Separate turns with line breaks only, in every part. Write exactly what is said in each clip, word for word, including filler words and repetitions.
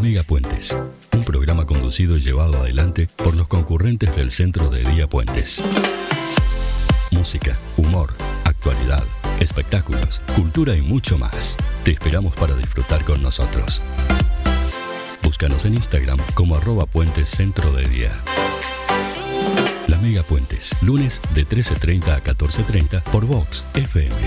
Mega Puentes, un programa conducido y llevado adelante por los concurrentes del Centro de Día Puentes. Música, humor, actualidad, espectáculos, cultura y mucho más. Te esperamos para disfrutar con nosotros. Búscanos en Instagram como arroba puentes centro de día. La Mega Puentes, lunes de trece treinta a catorce treinta por Vox F M.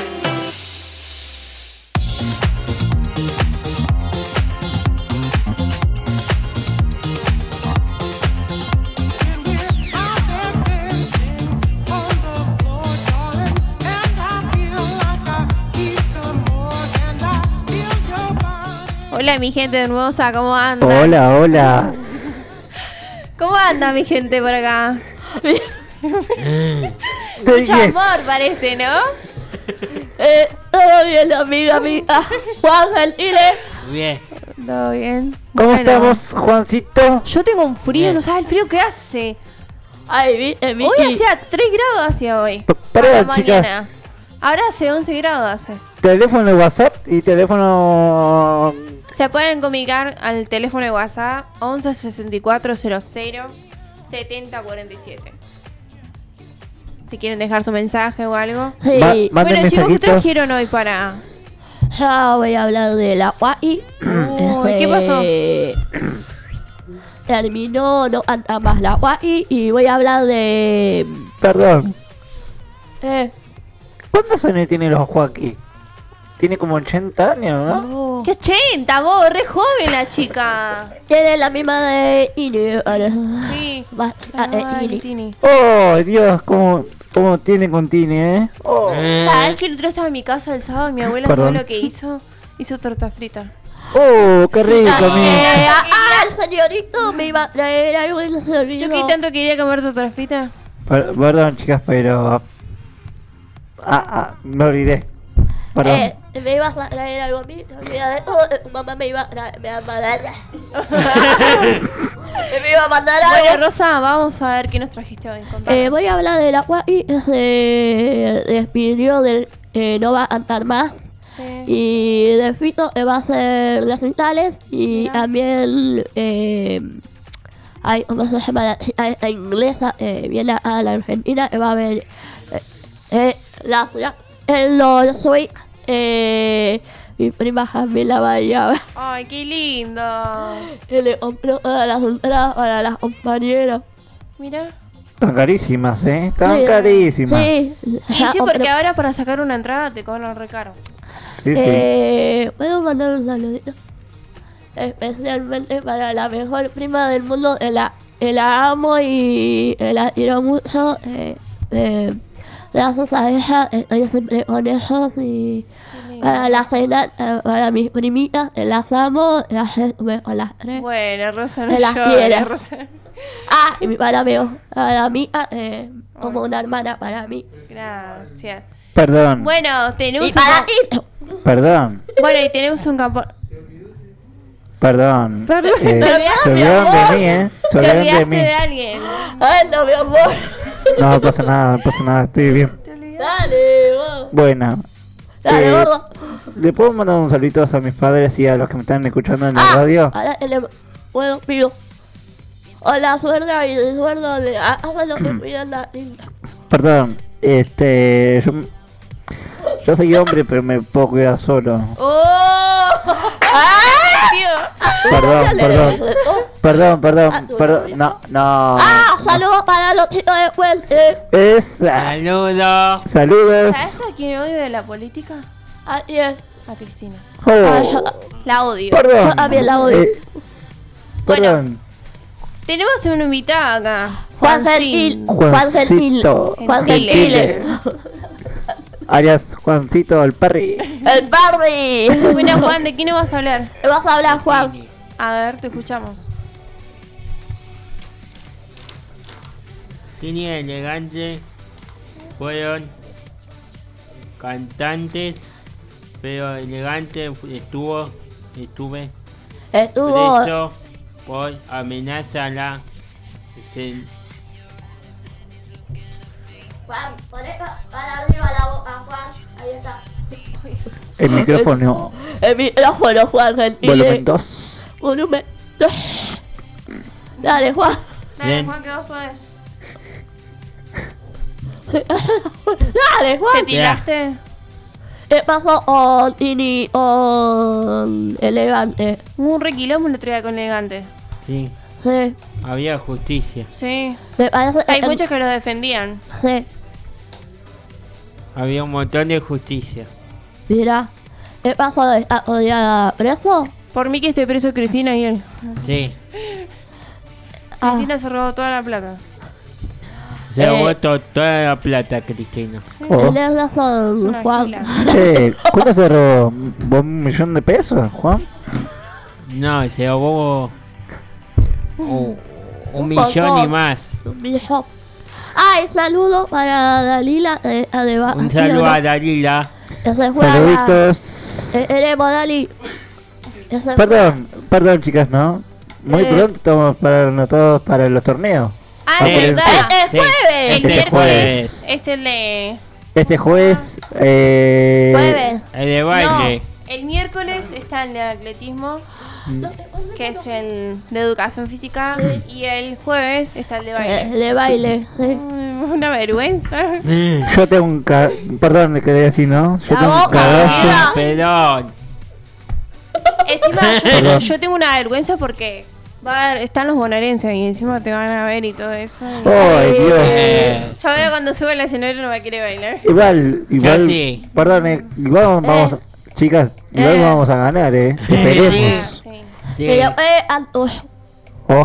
Hola mi gente hermosa, ¿cómo anda?
Hola, hola.
¿Cómo anda mi gente por acá? Mucho
Yes.
amor parece, ¿no?
Eh, todo bien, amiga, amiga. Juan Gentile.
Bien.
Todo bien.
¿Cómo
Bueno,
estamos, Juancito?
Yo tengo un frío,
Bien.
no sabes el frío que hace.
Ay, viste,
Hoy hacía tres grados hacia hoy.
P-
a
Perdón,
la mañana.
chicas.
Ahora hace once grados hace.
Teléfono de WhatsApp y teléfono...
Se pueden comunicar al teléfono de WhatsApp once sesenta y cuatro cero cero setenta cuarenta y siete. Si quieren dejar su mensaje o algo.
Sí.
Ma- manden
Bueno chicos, ¿qué
mensajitos.
trajeron hoy para...?
Ya voy a hablar de la U A I.
Uy, ¿qué pasó?
Terminó, no anda más la U A I. Y voy a hablar de...
Perdón.
Eh,
¿Cuántos años tiene los Joaquín? Tiene como ochenta años, ¿no?
¿Qué ochenta vos? Re joven la chica.
tiene la misma de Ini.
Sí.
Va- ah, eh,
Ay,
Ini.
Tini.
Oh, Dios, cómo, cómo tiene con Tini, ¿eh? Oh,
¿Sabes que el otro día estaba en mi casa el sábado y mi abuela
Perdón.
sabe lo que hizo? Hizo torta frita.
oh qué rico,
Ah,
mi.
eh, ah, ah, el señorito me iba a traer algo y no se olvidó.
Yo que tanto quería comer torta frita.
Per- Perdón, chicas, pero... Ah, ah, me olvidé. Perdón.
Eh, me ibas a traer algo a mí, te olvidas de todo. eh, Mamá me iba a traer, me iba a mandar. me iba a mandar algo.
Bueno, Rosa, vamos a ver qué nos trajiste hoy. Contanos.
Eh, voy a hablar de la U A I, se despidió del eh, no va a andar más.
Sí.
Y de Fito eh, va a hacer recitales y
Mira.
también eh, hay ¿cómo se llama? La chica esta inglesa eh, viene a la Argentina y va a ver eh, eh, la ciudad en lo soy eh, mi prima Jamila va a ir a ver.
Ay, qué lindo.
Y le compró todas las entradas para las compañeras.
Mira.
Están carísimas, ¿eh? Están
Sí,
carísimas.
Sí,
Y
ya
sí,
compré.
porque ahora para sacar una entrada te cobran re caro.
Sí, sí.
Eh, ¿Puedo mandar un saludito? Especialmente para la mejor prima del mundo. eh, La, eh, la amo y eh, la quiero mucho. Eh, eh, gracias a ella estoy siempre con ellos. Y para la cena, eh, para mis primitas, eh, las amo. Las estuve con las tres.
Bueno, Rosa, no
Me las
llores,
quiere.
Rosa.
Ah, y mi para mí, para mí, eh, como una hermana para mí.
Gracias.
Perdón,
Bueno, tenemos
Y para
un...
ti.
perdón,
Bueno, y tenemos un campo...
perdón.
Perdón.
Eh,
Te olvidaste,
se
mi
olvidaron
amor.
de mí, ¿eh? Se
Te
olvidaron de
olvidaste
mí.
de alguien.
Ay, no, mi amor.
No pasa nada, no pasa nada, estoy bien.
Te olvidaste.
Dale, vos.
Bueno,
Dale,
Eh,
gordo.
¿le puedo mandar un saludo a mis padres y a los que me están escuchando en la
Ah,
radio?
ahora le puedo pido. Hola, suelda y de sueldo le hago lo que pidan la tinta.
Perdón, este... Yo, yo soy hombre, pero me puedo cuidar solo.
¡Oh! ¡Ay, tío!
Perdón,
Dale,
perdón.
dale.
Perdón,
Ah,
perdón,
tú.
perdón. No, no.
Ah, saludos para los chicos de Puente.
Esa.
Saludos.
Saludos.
¿Sabes a quién odio de la política?
Así es.
A Cristina.
Oh,
Ah, yo,
La odio.
perdón.
yo también la odio.
Eh, perdón.
Tenemos un invitado acá.
Juan
Juancín.
Gentil. Juan Gentil.
Juancito.
Juan
Gentile.
Gentile.
Arias Juancito el Perry.
El Bardi.
Bueno, Juan, ¿de quién nos vas a hablar?
¿Te vas a hablar, Juan?
A ver, te escuchamos.
Tini Elegante fueron cantantes, pero Elegante estuvo, estuve
Estuvo.
preso por amenaza a la sen-
Juan, poné para arriba la boca, Juan. Ahí está.
El micrófono.
El micrófono, Juan
Volumen
Gentile.
dos.
volumen. Dale, Juan.
Dale,
Bien.
Juan, que vos podés.
Dale,
¿Te
Juan.
tiraste?
¿Qué pasó con Ini con Elegante?
Hubo un requilombo el otro día con Elegante.
Sí,
Sí,
había justicia.
Sí.
me parece.
Hay
eh,
muchos que lo defendían.
Sí,
Había un montón de justicia.
mira. ¿Qué pasó? ¿Está odiada preso?
Por mí que esté preso Cristina y él.
Sí.
Ah,
Cristina se robó toda la plata.
Se
Eh.
robó to- toda la plata, Cristina.
Oh.
tenés
Es
razón,
una
Juan.
gila.
Che, ¿cuánto se robó? ¿Un millón de pesos, Juan?
No, se robó un, un
Un
millón
montón.
y más.
Un millón. Ay, saludo para Dalila. Eh, además,
Un saludo a Dalila.
Que se juega.
Saluditos.
Eh, Eremo, Dali. Que se
Perdón, perdón chicas, ¿no? Muy
Eh.
pronto estamos para todos para los torneos.
Ah,
Sí.
es verdad.
juega. ¡Es
Sí.
jueves!
El
Este
miércoles
jueves.
es el de...
Este jueves, eh,
Jueves.
El de
No,
baile.
el miércoles está el de atletismo, que es el de educación física, y el jueves está el de
Eh,
baile.
de baile, sí.
Mm, Una vergüenza.
yo tengo un ca... Perdón, le quería decir, ¿no? Yo
La
tengo un
boca,
cagazo.
mira.
Ah, perdón.
Encima yo,
Perdón.
yo tengo una vergüenza porque va a haber- están los bonaerenses y encima te van a ver y todo eso. y-
¡Ay, Dios!
Eh,
Yo veo cuando sube al escenario no va a querer bailar.
Igual, igual,
sí.
perdón, eh, igual vamos, chicas, igual
Eh.
vamos a ganar, ¿eh?
Ah,
Esperemos.
sí.
sí.
Pero, eh, an- uy,
Oh,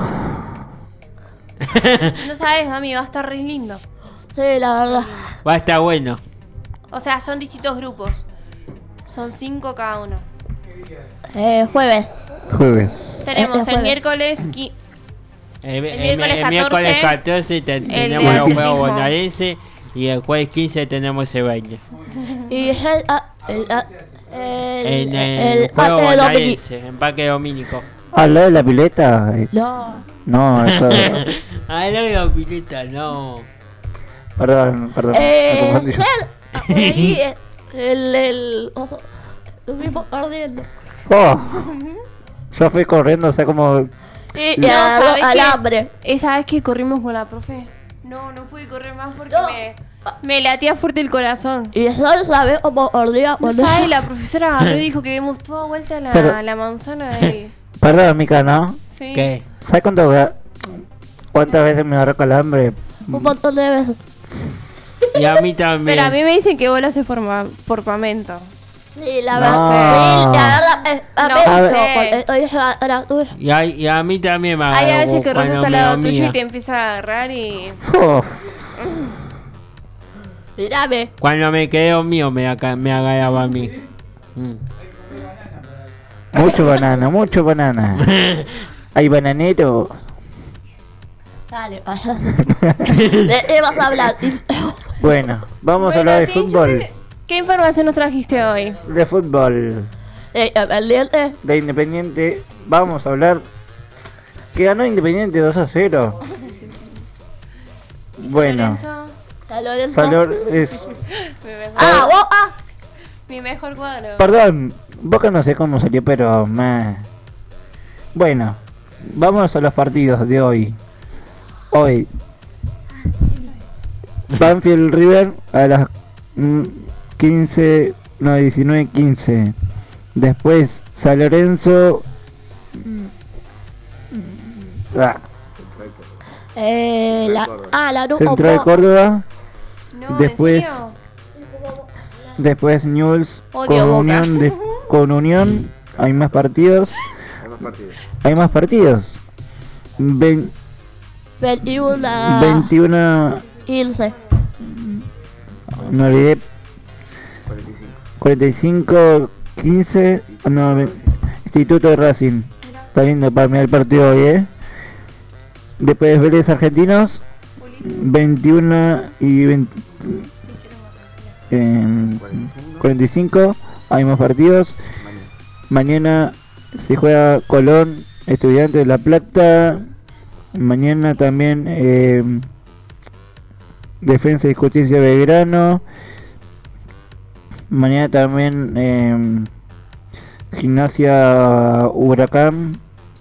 No sabes, mami, va a estar re lindo.
sí, la verdad.
Va a estar bueno.
O sea, son distintos grupos. Son cinco cada uno.
Eh, jueves.
jueves.
Tenemos
Este
el
jueves.
miércoles qui-
El, el-
miércoles
el miércoles
catorce,
catorce te-
de
tenemos los
atletismo.
Juegos Bonaerenses y el jueves quince tenemos el baile.
Y el, ah, el, ah, el,
En el,
el
Juego
parque de Dominic.
Bonaerense, en Parque Domínico.
¿Al lado de la pileta? eh,
No.
No, eso...
Ay, no digo pileta, no.
Perdón, perdón. me
Eh,
confundí.
el, ah, por ahí, eh, el, el, ojo, estuvimos ardiendo.
Oh, yo fui corriendo, o sea, como...
Y,
No,
y agarró
¿sabes qué?
alambre.
Esa vez que corrimos con la profe. No, no pude correr más porque
No.
me, me latía fuerte el corazón.
Y solo sabe cómo ardía
No
cuando...
sabes, la profesora agarró y dijo que dimos toda vuelta la,
Pero-
la manzana y...
Perdón, Mica, ¿no?
Sí.
¿Qué?
¿Sabes cuánto, ga- cuántas veces me agarró calambre?
Un montón de veces.
Y a mí también.
Pero a mí me dicen que vos lo haces por, ma- por pamento.
Sí, la
No.
verdad. Sí, la verdad. Eh, a
No
veces,
sé.
cuando estoy era, era tuya.
Y a, y a mí también me
Hay a
agarró
veces que Rosa
cuando
está al
me
lado tuyo
dormía.
y te empieza a agarrar y...
Oh,
Mírame.
Cuando me quedé mío me, aca- me agarraba a mí. Mm.
mucho banana, mucho banana. Hay bananero.
Dale, vaya. ¿De qué vas a hablar?
Bueno, vamos a
Bueno,
hablar de
Tincho,
fútbol.
¿qué, qué información nos trajiste hoy?
De fútbol.
Eh, Independiente.
De Independiente. Vamos a hablar. Que ganó Independiente dos a cero. Bueno,
Lorenzo,
San Lorenzo.
Salor es.
mi mejor,
Ah, vos, ah.
mi mejor cuadro.
Perdón, Boca no sé cómo salió, pero. meh. Bueno, vamos a los partidos de hoy. Hoy. Banfield River a las mm, quince. No, diecinueve quince. Después San Lorenzo. Ah,
Eh, la, ah, la nu-
Central de
oh,
Córdoba.
No, ¿en
después-
serio?
Después Newell's
Odio
con
Boca.
Unión, de- con Unión. Hay más partidos. Hay más partidos. Vein-
veintiuno.
veintiuno.
quince.
Me olvidé. cuarenta y cinco. quince. No, ve- Instituto de Racing. Está lindo para mirar el partido hoy, eh. Después Vélez Argentinos. veintiuno y veinte. em, cuarenta y cinco. Hay más partidos. Mañana se juega Colón, Estudiantes de La Plata. Mañana también em, Defensa y Justicia Belgrano. Mañana también em, Gimnasia Huracán.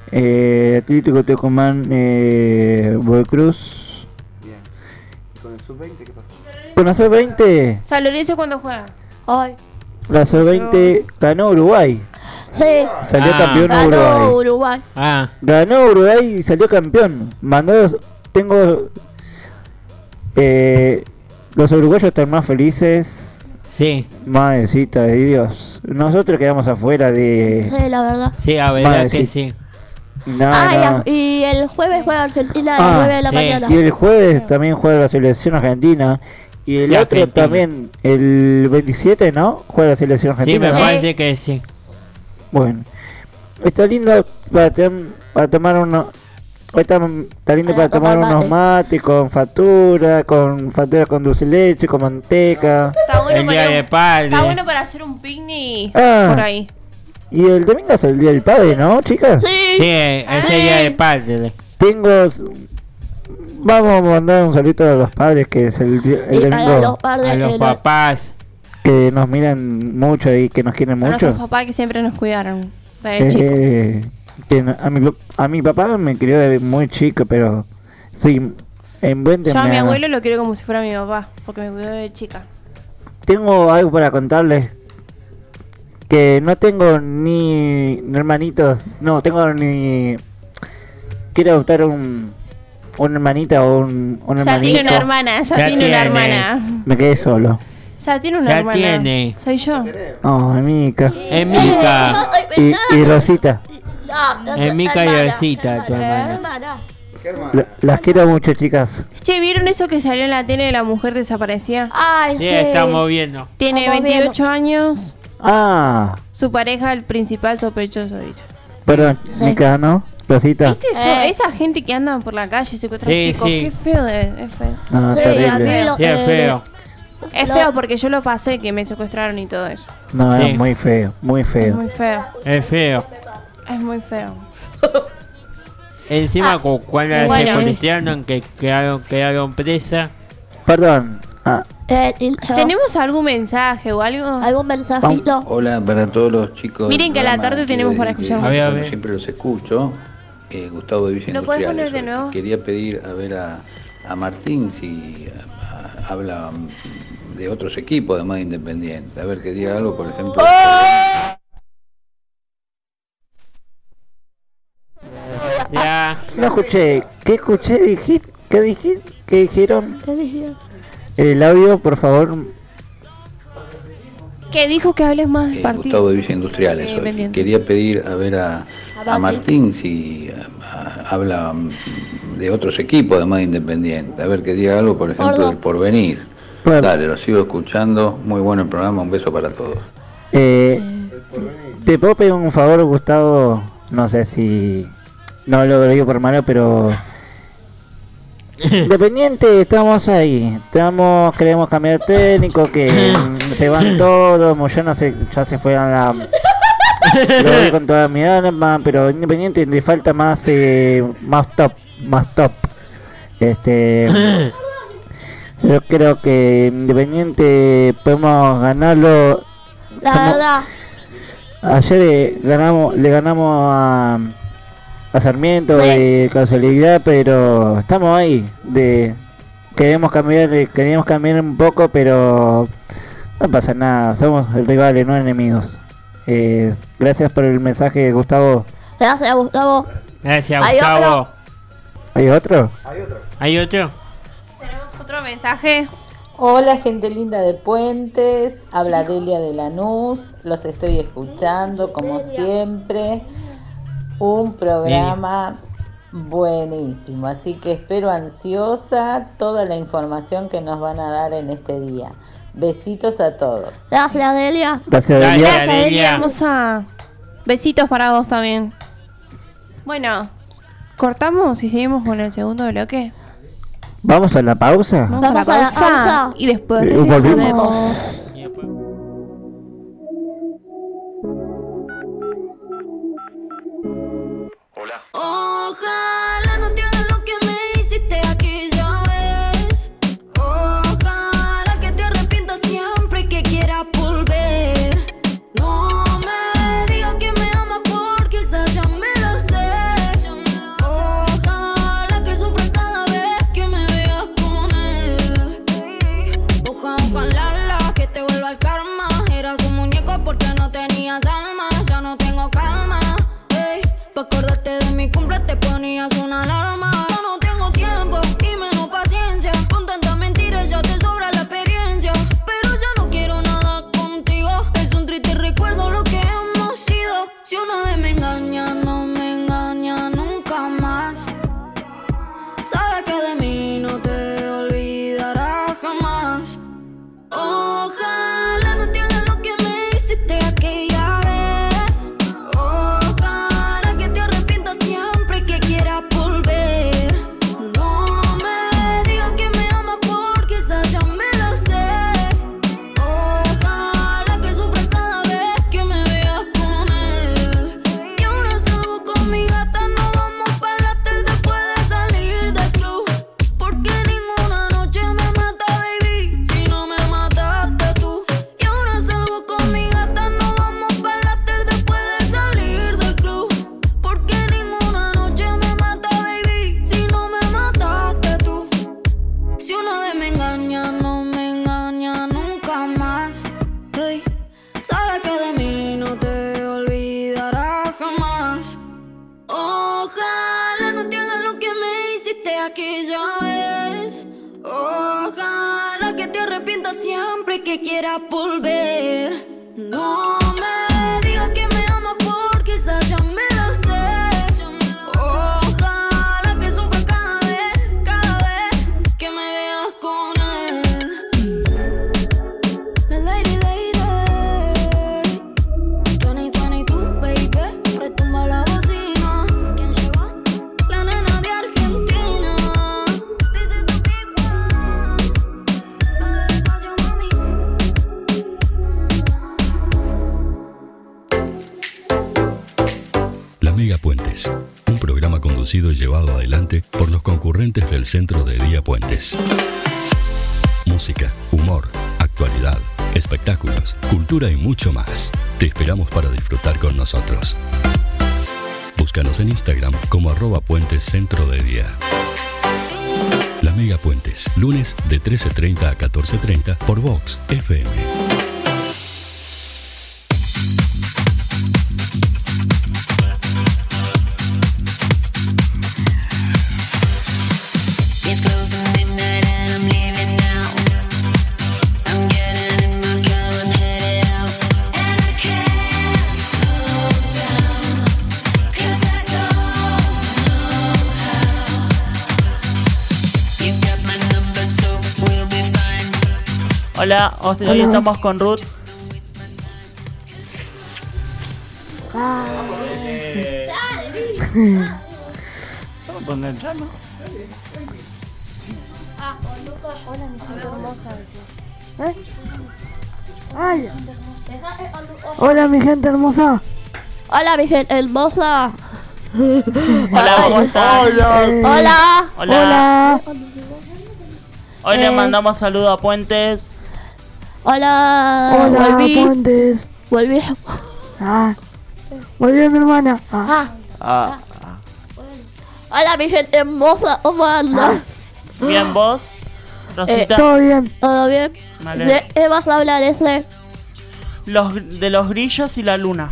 eh, Atlético Tucumán, eh, Boy Cruz.
Bien. ¿Con el sub veinte qué pasó?
Con la sub veinte,
San Lorenzo cuando juega.
Ay.
la sub veinte ganó Uruguay.
Sí.
Salió
Ah.
campeón
Ganó
Uruguay.
Uruguay.
Ah,
Ganó Uruguay y salió campeón. Mandó, tengo eh, los uruguayos están más felices.
sí,
Madrecita de Dios. Nosotros quedamos afuera de.
Sí, la verdad.
sí, la verdad
Vale,
que
sí.
sí.
No,
ah, y
no.
la- y el jueves juega Argentina a
Ah,
las nueve de la
sí.
mañana.
Y el jueves también juega la selección argentina. Y el
Sí,
otro
Argentina.
también, el veintisiete, ¿no? Juega la selección
Sí, me
argentina.
Sí.
parece que sí.
Bueno, está lindo para, tem- para tomar uno. Está, está lindo
Para
para tomar
tomar
unos mates con factura, con factura con dulce de leche, con manteca.
Está bueno,
El día
para,
de
un-
padre.
está bueno para hacer un picnic
Ah.
por ahí.
Y el domingo es el día del padre, ¿no, chicas?
Sí.
Sí, ese día de padre.
Tengo. Vamos a mandar un saludo a los padres, que es el, día- el
Y para los
domingo,
padres,
A los
eh,
papás.
que nos miran mucho y que nos quieren
A nuestros
mucho.
papás que siempre nos cuidaron. De chico.
Eh, que no- a, mi, pa- a mi papá me crió de muy chico, pero sí, en buen
Yo a mi
temprano.
abuelo lo quiero como si fuera mi papá, porque me cuidó de chica.
Tengo algo para contarles. Que no tengo ni, ni hermanitos. No, tengo ni. Quiero adoptar un. Una hermanita o un, un
Ya
hermanito.
tiene una hermana, ya,
Ya
tiene,
tiene.
una hermana.
Me quedé solo.
Ya tiene una
Ya
hermana.
tiene.
Soy yo.
Oh, Mica.
Emica.
Y, y Rosita.
No, no,
Es Mica y
hermana,
Rosita, tu hermana.
hermana.
¿Qué hermano?
La- las quiero mucho, chicas.
Che, ¿vieron eso que salió en la tele de la mujer desaparecida?
Ay,
Sí,
sí.
estamos viendo.
Tiene
Estamos
veintiocho años.
Ah,
Su pareja, el principal sospechoso, dice.
perdón,
Sí.
Mica, ¿no? Rosita.
¿Viste eso?
Eh.
Esa gente que anda por la calle secuestran
Sí,
chicos.
sí.
Qué feo de, es feo.
No,
Sí,
terrible.
a mí lo-
Sí, es
eh,
feo.
Es
Lo-
feo porque yo lo pasé, que me secuestraron y todo eso.
No,
Sí.
es muy feo, muy
Es
feo.
muy feo.
Es feo.
Es muy feo.
Encima,
Ah,
cu- cuando se
bueno.
conectaron, que quedaron, quedaron presas.
Perdón. Ah,
Eh, y- yo-
¿Tenemos algún mensaje o algo?
¿Algún mensajito?
Hola para todos los chicos.
Miren
del
que a la
programa,
tarde
que-
tenemos para
que-
escuchar
más. A ver, a
bueno,
ver.
siempre los escucho. Eh, Gustavo de Villa
¿Lo podés
Industriales.
poner de nuevo?
Quería pedir a ver a, a Martín si a- a- habla mm, de otros equipos, además de Independiente. A ver que diga algo, por ejemplo.
Ya.
no escuché. ¿Qué escuché? Dije, ¿Qué dije? ¿Qué dijeron?
¿Qué dije?
El audio, por favor.
Que dijo que hables más del
Eh,
partido.
Gustavo de Villa Industriales.
Eh,
soy.
pendiente.
Quería pedir a ver a,
A
a Martín si a- a- habla mm, de otros equipos, además de Independiente. A ver que diga algo, por ejemplo,
Gordo.
del Porvenir.
Bueno,
Dale, lo sigo escuchando. Muy bueno el programa. Un beso para todos.
eh, ¿te puedo pedir un favor, Gustavo? No sé si. No lo digo por malo, pero. Independiente, estamos ahí. Estamos, queremos cambiar técnico, que mm, se van todos. Moyano se, ya se fue a la. Lo digo con toda mi alma, pero Independiente le falta más, eh, más top, más top. Este. Yo creo que Independiente podemos ganarlo.
La
Como-
verdad.
Ayer eh, ganamos, le ganamos a, a Sarmiento
Sí.
de casualidad, pero estamos ahí. De queremos cambiar, eh, queríamos cambiar un poco, pero no pasa nada. Somos rivales, no enemigos. Eh, gracias por el mensaje, Gustavo.
Gracias, Gustavo.
Gracias,
¿Hay
Gustavo.
otro?
¿Hay otro?
¿Hay otro?
¿Tenemos otro mensaje?
Hola gente linda de Puentes, habla Delia de Lanús, los estoy escuchando como siempre, un programa buenísimo, así que espero ansiosa toda la información que nos van a dar en este día. Besitos a todos.
Gracias, Delia.
Gracias,
Gracias.
Delia.
Gracias,
Delia.
Delia, hermosa. Besitos para vos también. Bueno, cortamos y seguimos con el segundo bloque.
Vamos a la pausa.
Vamos, a la
Vamos a la
pausa
pausa.
y después
Eh,
regresamos.
volvemos.
Y después-
Ojalá no te hagas lo que me hiciste aquella vez. Ojalá que te arrepientas siempre y que quieras volver. No me digas que me amas porque esa ya me la sé. aquella vez. Ojalá que te arrepientas siempre y que quieras volver. No me digas que me amas porque esa ya me la sé. Ojalá que sufras cada vez, cada vez que me veas con él. La lady, lady. veinte veintidós, baby. Retumba la bocina. ¿Quién llegó? La nena de Argentina. Dice tu pico. No del espacio, mami.
La Mega Puentes, un programa conducido y llevado adelante por los concurrentes del Centro de Día Puentes. Música, humor, actualidad, espectáculos, cultura y mucho más. Te esperamos para disfrutar con nosotros. Búscanos en Instagram como arroba puentes centro de día. La Mega Puentes, lunes de trece treinta a catorce treinta por Vox F M.
It's close to midnight and I'm leaving now. I'm getting in my car and headed out. And I can't slow down, 'cause I don't know how. You got my number, so we'll be fine.
Hola, hoy hoy estamos con Ruth.
Vamos a enganchar, ¿no?
Hola, mi gente hermosa.
¿Eh? Ay. Hola, mi gente hermosa.
Hola, mi gente hermosa.
Hola, ¿cómo están?
Hola.
Hola.
Hola.
Hola.
Hoy le
Eh.
mandamos saludo a Puentes.
Hola.
Hola,
Volví.
Puentes.
Volví.
Ah. Volvió mi hermana. Ah.
Ah. Hola, mi gente hermosa. ¿Cómo andas?
Bien, vos, Rosita.
Todo bien.
¿Todo bien?
Vale.
¿De qué vas a hablar ese?
Los, de los grillos y la luna.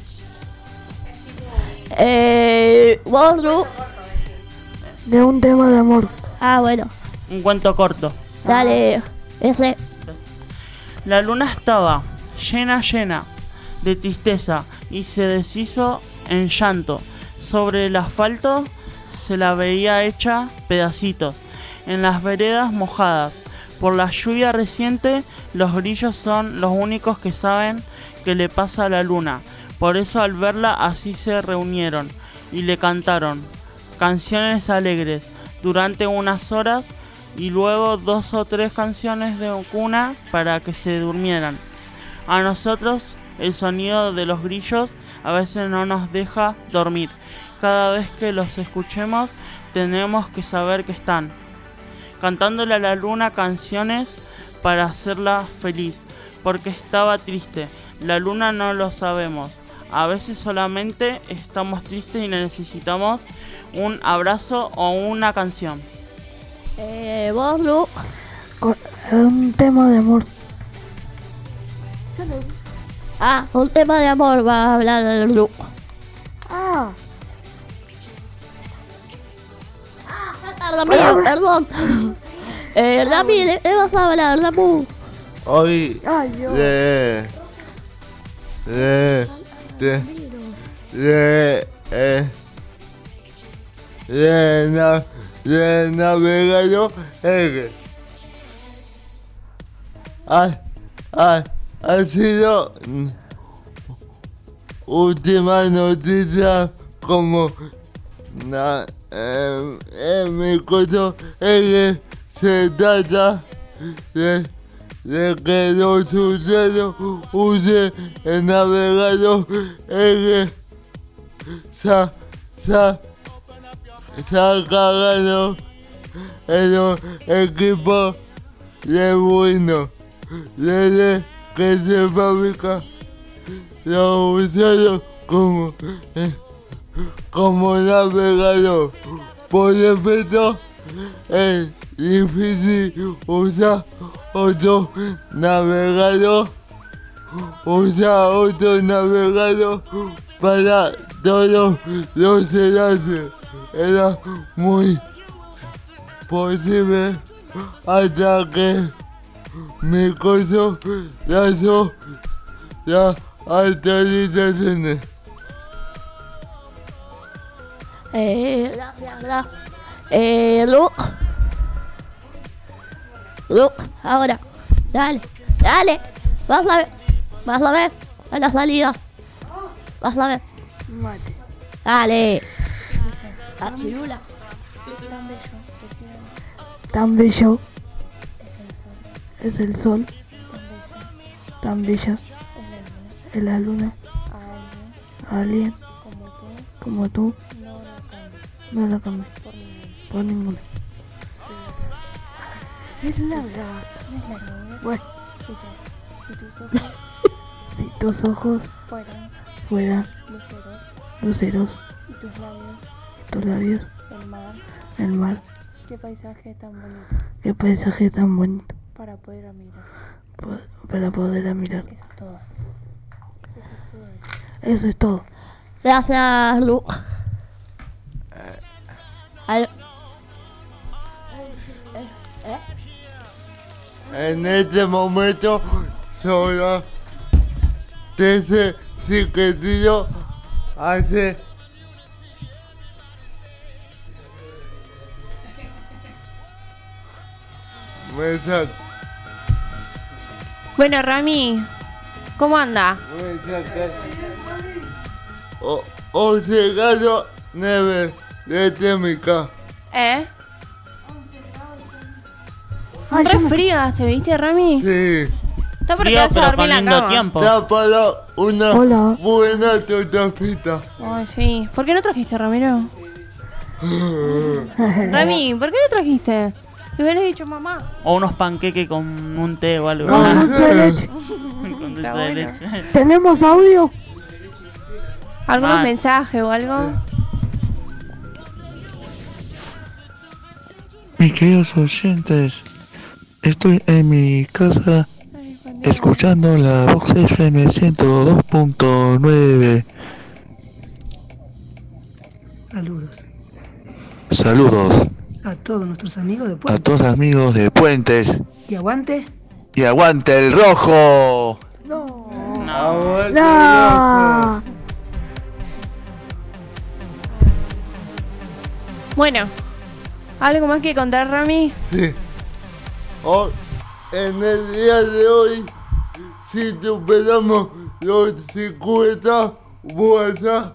Eh. ¿Vos, Ru?
De un tema de amor.
Ah, bueno.
Un cuento corto.
Dale. Ese.
La luna estaba llena, llena de tristeza y se deshizo en llanto. Sobre el asfalto se la veía hecha pedacitos. En las veredas mojadas por la lluvia reciente, los grillos son los únicos que saben qué le pasa a la luna. Por eso al verla así se reunieron y le cantaron canciones alegres durante unas horas y luego dos o tres canciones de cuna para que se durmieran. A nosotros el sonido de los grillos a veces no nos deja dormir. Cada vez que los escuchemos tenemos que saber que están cantándole a la luna canciones para hacerla feliz, porque estaba triste. La luna no lo sabemos. A veces solamente estamos tristes y necesitamos un abrazo o una canción.
Eh, ¿Vos, Ru?
Con- Un tema de amor.
Ah, un tema de amor va a hablar el Ru.
Ah.
Ramiro, perdón. Eh, Rami, ¿de qué vas a hablar, Ramu?
Hoy
Ay, Dios.
de de de de eh, de na, de navegador eh, ha, ha, ha sido mm, última noticia como na, eh, en mi caso es que se trata de de que los usuarios usen el navegador que sa, sa, sacaron en los equipos de Windows desde que se fabrica los usuarios como, eh, como navegador. Por efecto, es difícil usar otro navegador, usar otro navegador para todos los enlaces. Era muy posible hasta que mi coso lanzó las actualizaciones.
Eh, gracias, gracias. Eh, Luke. Luke, ahora. Dale, dale. Vas a ver. Vas a ver. En la salida. Vas a ver.
Mate.
Dale. Ah, chirula.
Tan bello es el sol. Tan bella es la luna. Alguien como tú no la cambies por ninguna. Es larga. Bueno. Si tus ojos
fueran
fueran
luceros
luceros
y tus labios
y tus labios
el mar,
el mar,
qué paisaje tan bonito
qué paisaje tan bonito
para poder admirar.
po- para poder admirar.
Eso es todo. Eso es todo. Eso.
Eso es todo.
Gracias, Luke. Al- ¿Eh?
En este momento solo trece secretillos hace me saca,
Bueno, Rami, ¿cómo anda?
me saca o, o llegado nueve de técnica.
¿Eh? Re frío hace, ¿viste, Rami?
Sí.
Está para
Frío,
quedarse a
pero
dormir
con
en la
lindo
cama.
tiempo.
Está para una
Hola.
buena tortafita.
Ay, sí. ¿Por qué no trajiste, Ramiro? Rami, ¿por qué no trajiste? Me hubieras dicho mamá.
O unos panqueques con un té o algo.
Con dulce de leche.
Con dulce
Está
de
bueno.
leche.
¿Tenemos audio?
¿Algunos
Mal.
mensajes o algo?
Mis queridos oyentes, estoy en mi casa escuchando la Vox F M ciento dos punto nueve.
Saludos
Saludos
a todos nuestros amigos de
a
Puerto.
todos amigos de Puentes
Y aguante.
y aguante el rojo.
No.
Aguante
No.
Bueno, ¿algo más que contar, Rami?
Sí. Hoy, en el día de hoy, si superamos los cincuenta bolsas,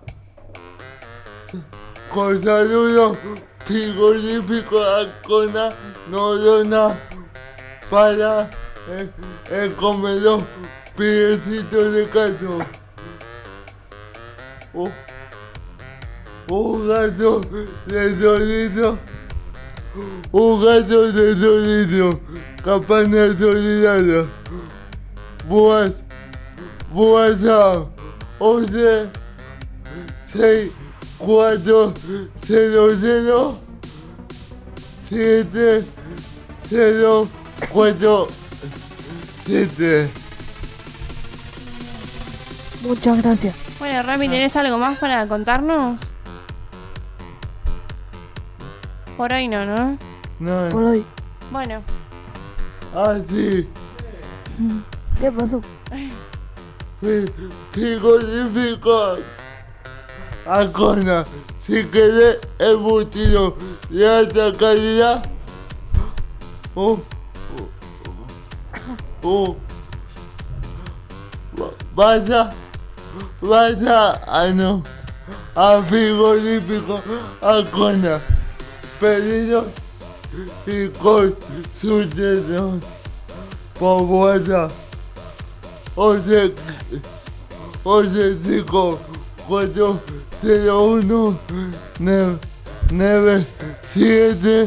con saludos frigoríficos a Cona Norona para el, el comedor Piecito de Caso. Oh. Un gato de solito, un gato de solito, campana solidaria. Buas, WhatsApp, once, seis, cuatro, cero, cero, siete, cero, cuatro, siete.
Muchas gracias.
Bueno, Rami, ¿tenés algo más para contarnos? Por hoy no, ¿no?
No,
Por hoy.
Bueno,
ah, sí.
¿Qué pasó?
Frigorífico Acona, si querés embutido de alta calidad, oh, oh, oh, vaya, vaya a no, a frigorífico Acona, pedidos y con su dedos por WhatsApp. once, once, cinco, cuatro, cero, uno, nueve, siete,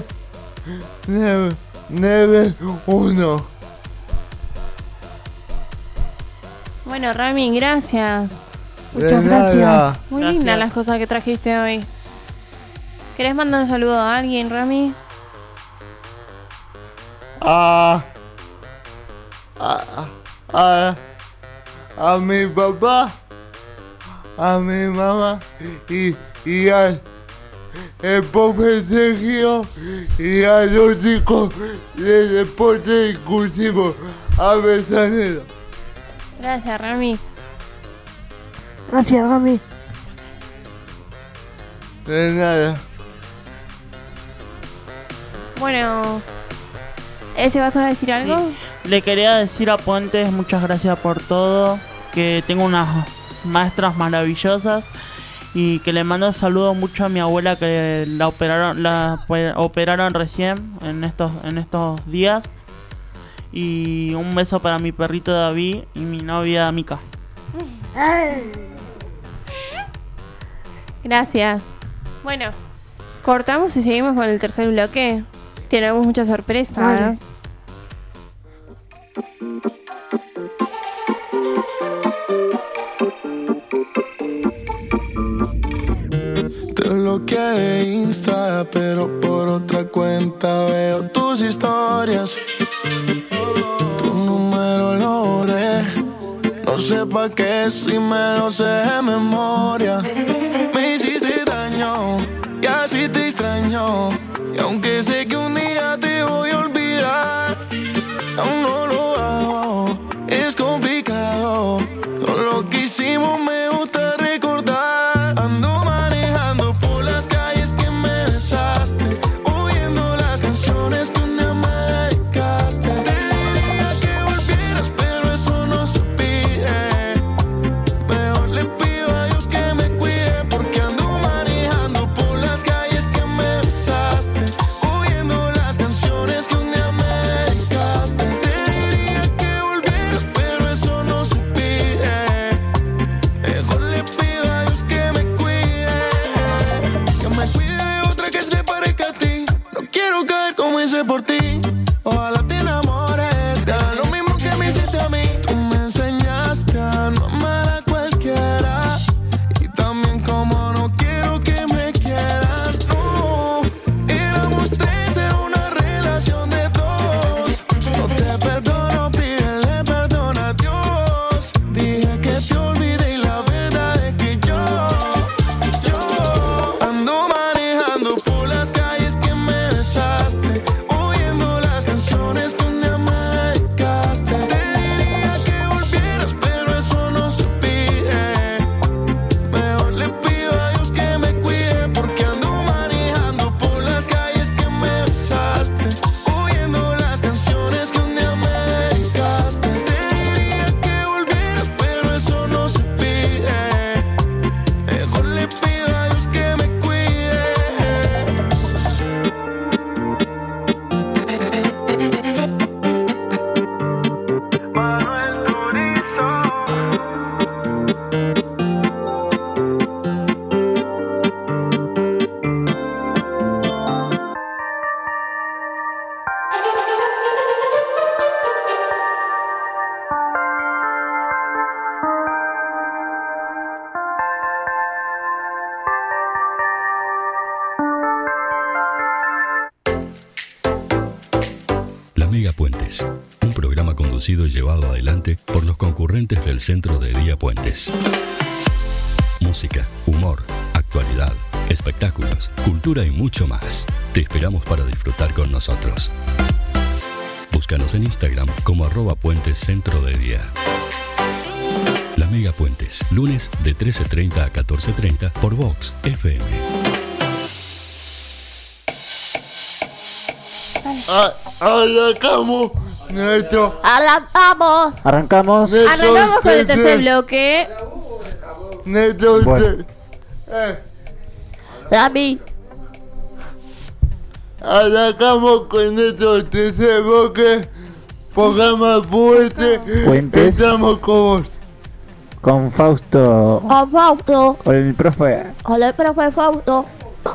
nueve, uno.
bueno, Rami, gracias.
Muchas
De
gracias.
nada.
Muy
Gracias.
lindas las cosas que trajiste hoy. ¿Querés mandar un saludo a alguien, Rami?
A, a, a, a mi papá, a mi mamá y, y, a, el profe Sergio y a los chicos de deporte inclusivo Avellaneda.
Gracias, Rami.
Gracias, Rami.
De nada.
Bueno, ¿ese vas a decir algo?
Sí. Le quería decir a Puentes muchas gracias por todo, que tengo unas maestras maravillosas y que le mando un saludo mucho a mi abuela que la operaron la operaron recién en estos en estos días, y un beso para mi perrito David y mi novia Mica.
Gracias. Bueno, cortamos y seguimos con el tercer bloque. Tenemos muchas sorpresas.
Vale.
Te bloqueé de Insta, pero por otra cuenta veo tus historias. Tu número lo borré, no sé pa' qué si me lo sé de memoria. Me hiciste daño y así te extraño, y aunque sé que un día te voy a olvidar, aún no lo hago, es complicado. Todo lo que hicimos me gusta recordar. Ando manejando por las calles que me besaste, oyendo las canciones que un día me dedicaste. Te diría que volvieras, pero eso no se pide. Mejor le pido a Dios que me cuide, porque ando manejando por las calles que me besaste, oyendo las canciones que un día me dedicaste. Te diría que volvieras, pero eso no se pide. Mejor le pido a Dios que me cuide, que me cuide de otra que se parezca a ti. No quiero caer como hice por ti. Ojalá te enamores, te haga lo mismo que me hiciste a mí. Tú me enseñaste a no amar a cualquiera, y también como no quiero que me quieran. No, éramos tres, era una relación de dos. No te perdono, pídele perdón a Dios. Dije que te olvidé y la verdad es que yo, yo ando manejando por las calles que me besaste, oyendo las canciones que un día me dedicaste. Te diría que volvieras, pero eso no se pide. Mejor le pido a Dios que me cuide, porque ando manejando por las calles que me besaste, oyendo las canciones que un día me dedicaste. Te diría que volvieras, pero eso no se pide. Mejor le pido a Dios que me cuide. Manuel Turizo.
La Mega Puentes, un programa conducido y llevado adelante por los concurrentes del Centro de Día Puentes. Música, humor, actualidad, espectáculos, cultura y mucho más. Te esperamos para disfrutar con nosotros. Búscanos en Instagram como arroba puentes centro de día. La Mega Puentes, lunes de trece treinta a catorce treinta por Vox F M.
A- Arrancamos nuestro.
Arrancamos.
Arrancamos.
Arrancamos con el tercer bloque.
Nuestro.
Bueno.
Eh,
Rami.
arrancamos con nuestro tercer bloque. Programa Puente.
Puentes.
Estamos con vos.
Con Fausto.
Con Fausto.
Con el profe.
Hola, el profe Fausto.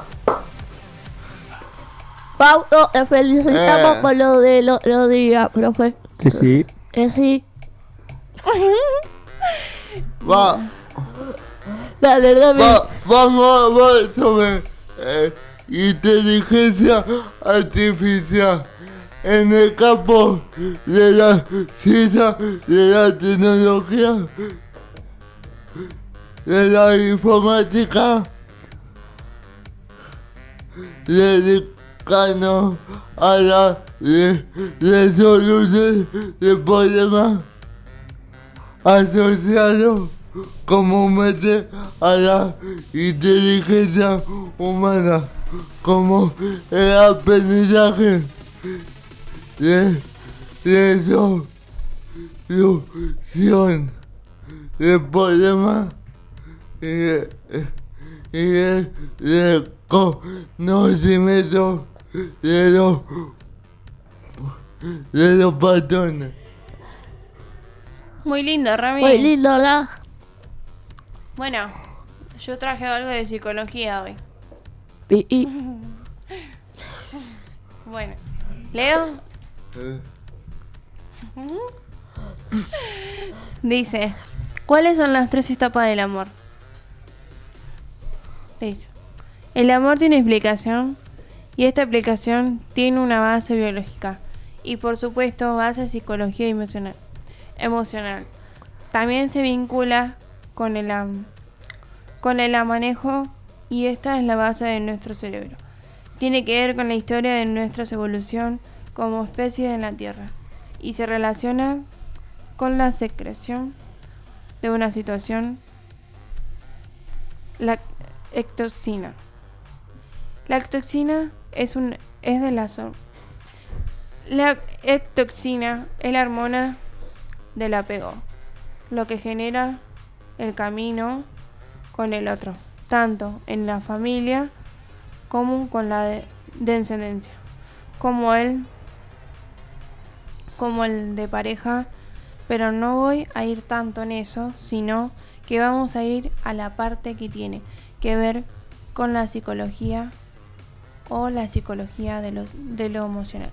Fausto, te felicitamos
Eh.
por lo de los lo días, profe.
Sí, sí.
Eh, sí.
Va,
Dale, dame.
va, vamos a hablar sobre eh, inteligencia artificial en el campo de la ciencia, de la tecnología, de la informática dedicando a la re- resolución de problemas asociados comúnmente a la inteligencia humana, como el aprendizaje de resolución de problemas y, y el reconocimiento de los, de los patrones.
Muy lindo, Rami.
Muy lindo, ¿verdad?
Bueno, yo traje algo de psicología hoy.
Y, y.
Bueno, ¿leo?
Eh,
Dice, ¿cuáles son las tres etapas del amor? Dice, el amor tiene explicación y esta explicación tiene una base biológica y por supuesto base psicología y emocional. emocional. También se vincula con el, am- con el manejo y esta es la base de nuestro cerebro. Tiene que ver con la historia de nuestra evolución como especie en la Tierra y se relaciona con la secreción de una situación, la ectoxina. La ectoxina es un es de la so- La ectoxina es la hormona del apego, lo que genera el camino con el otro, tanto en la familia como con la de descendencia, como el como el de pareja, pero no voy a ir tanto en eso, sino que vamos a ir a la parte que tiene que ver con la psicología o la psicología de los de lo emocional.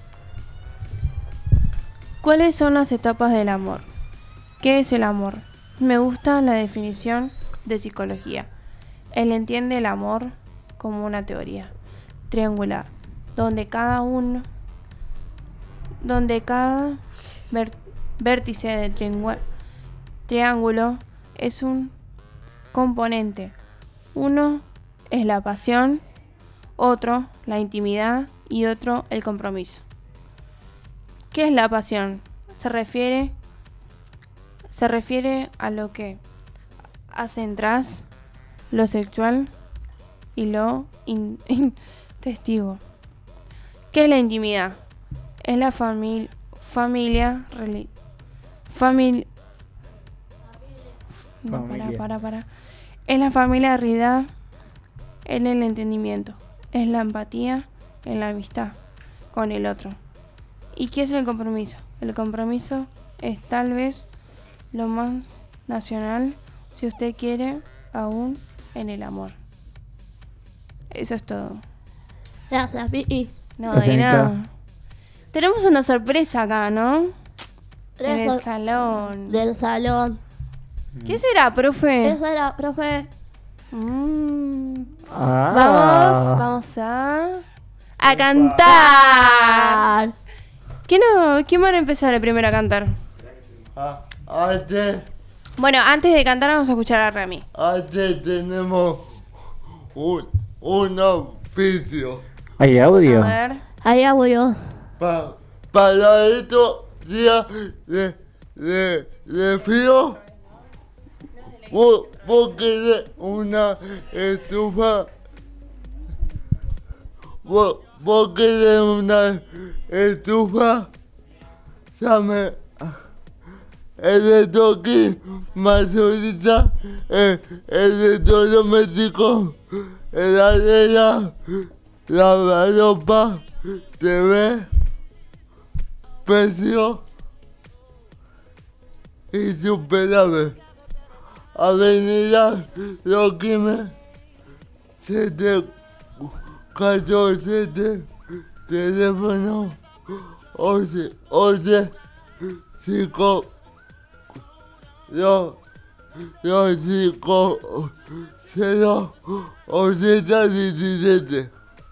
¿Cuáles son las etapas del amor? ¿Qué es el amor? Me gusta la definición de psicología. Él entiende el amor como una teoría triangular, donde cada uno, donde cada ver- vértice de triangua- triángulo es un componente. Uno es la pasión, otro la intimidad y otro el compromiso. ¿Qué es la pasión? Se refiere, se refiere a lo que acentras lo sexual y lo in- intestivo. ¿Qué es la intimidad? Es la fami- familia, reli- famili- no, para,
Familia.
para, para. Es la familiaridad en el entendimiento. Es la empatía en la amistad con el otro. ¿Y qué es el compromiso? El compromiso es tal vez lo más nacional, si usted quiere, aún en el amor. Eso es todo.
Gracias, Vicky.
No,
Gracias,
de nada.
Anita.
Tenemos una sorpresa acá, ¿no? En el
Eso-
salón.
Del salón.
¿Qué será, profe?
Eso era, profe.
Mm.
Ah.
Vamos, vamos a... A cantar. ¿Quién, no, ¿Quién va a empezar el primero a cantar?
Ah, antes,
Bueno, antes de cantar vamos a escuchar a Rami.
antes tenemos un, un auspicio.
¿Hay audio?
A ver.
Ahí audio.
Pa- para estos días de, de, de frío, vos, vos querés una estufa, vos, vos querés una estufa, llame el de Toki, Mazurita, el, el de Doméstico, el arena, la ropa, T V, precio y superable. Avenida Loquime, siete catorce, teléfono once, once, cinco, dos, dos, cinco, cero, ochenta, diecisiete.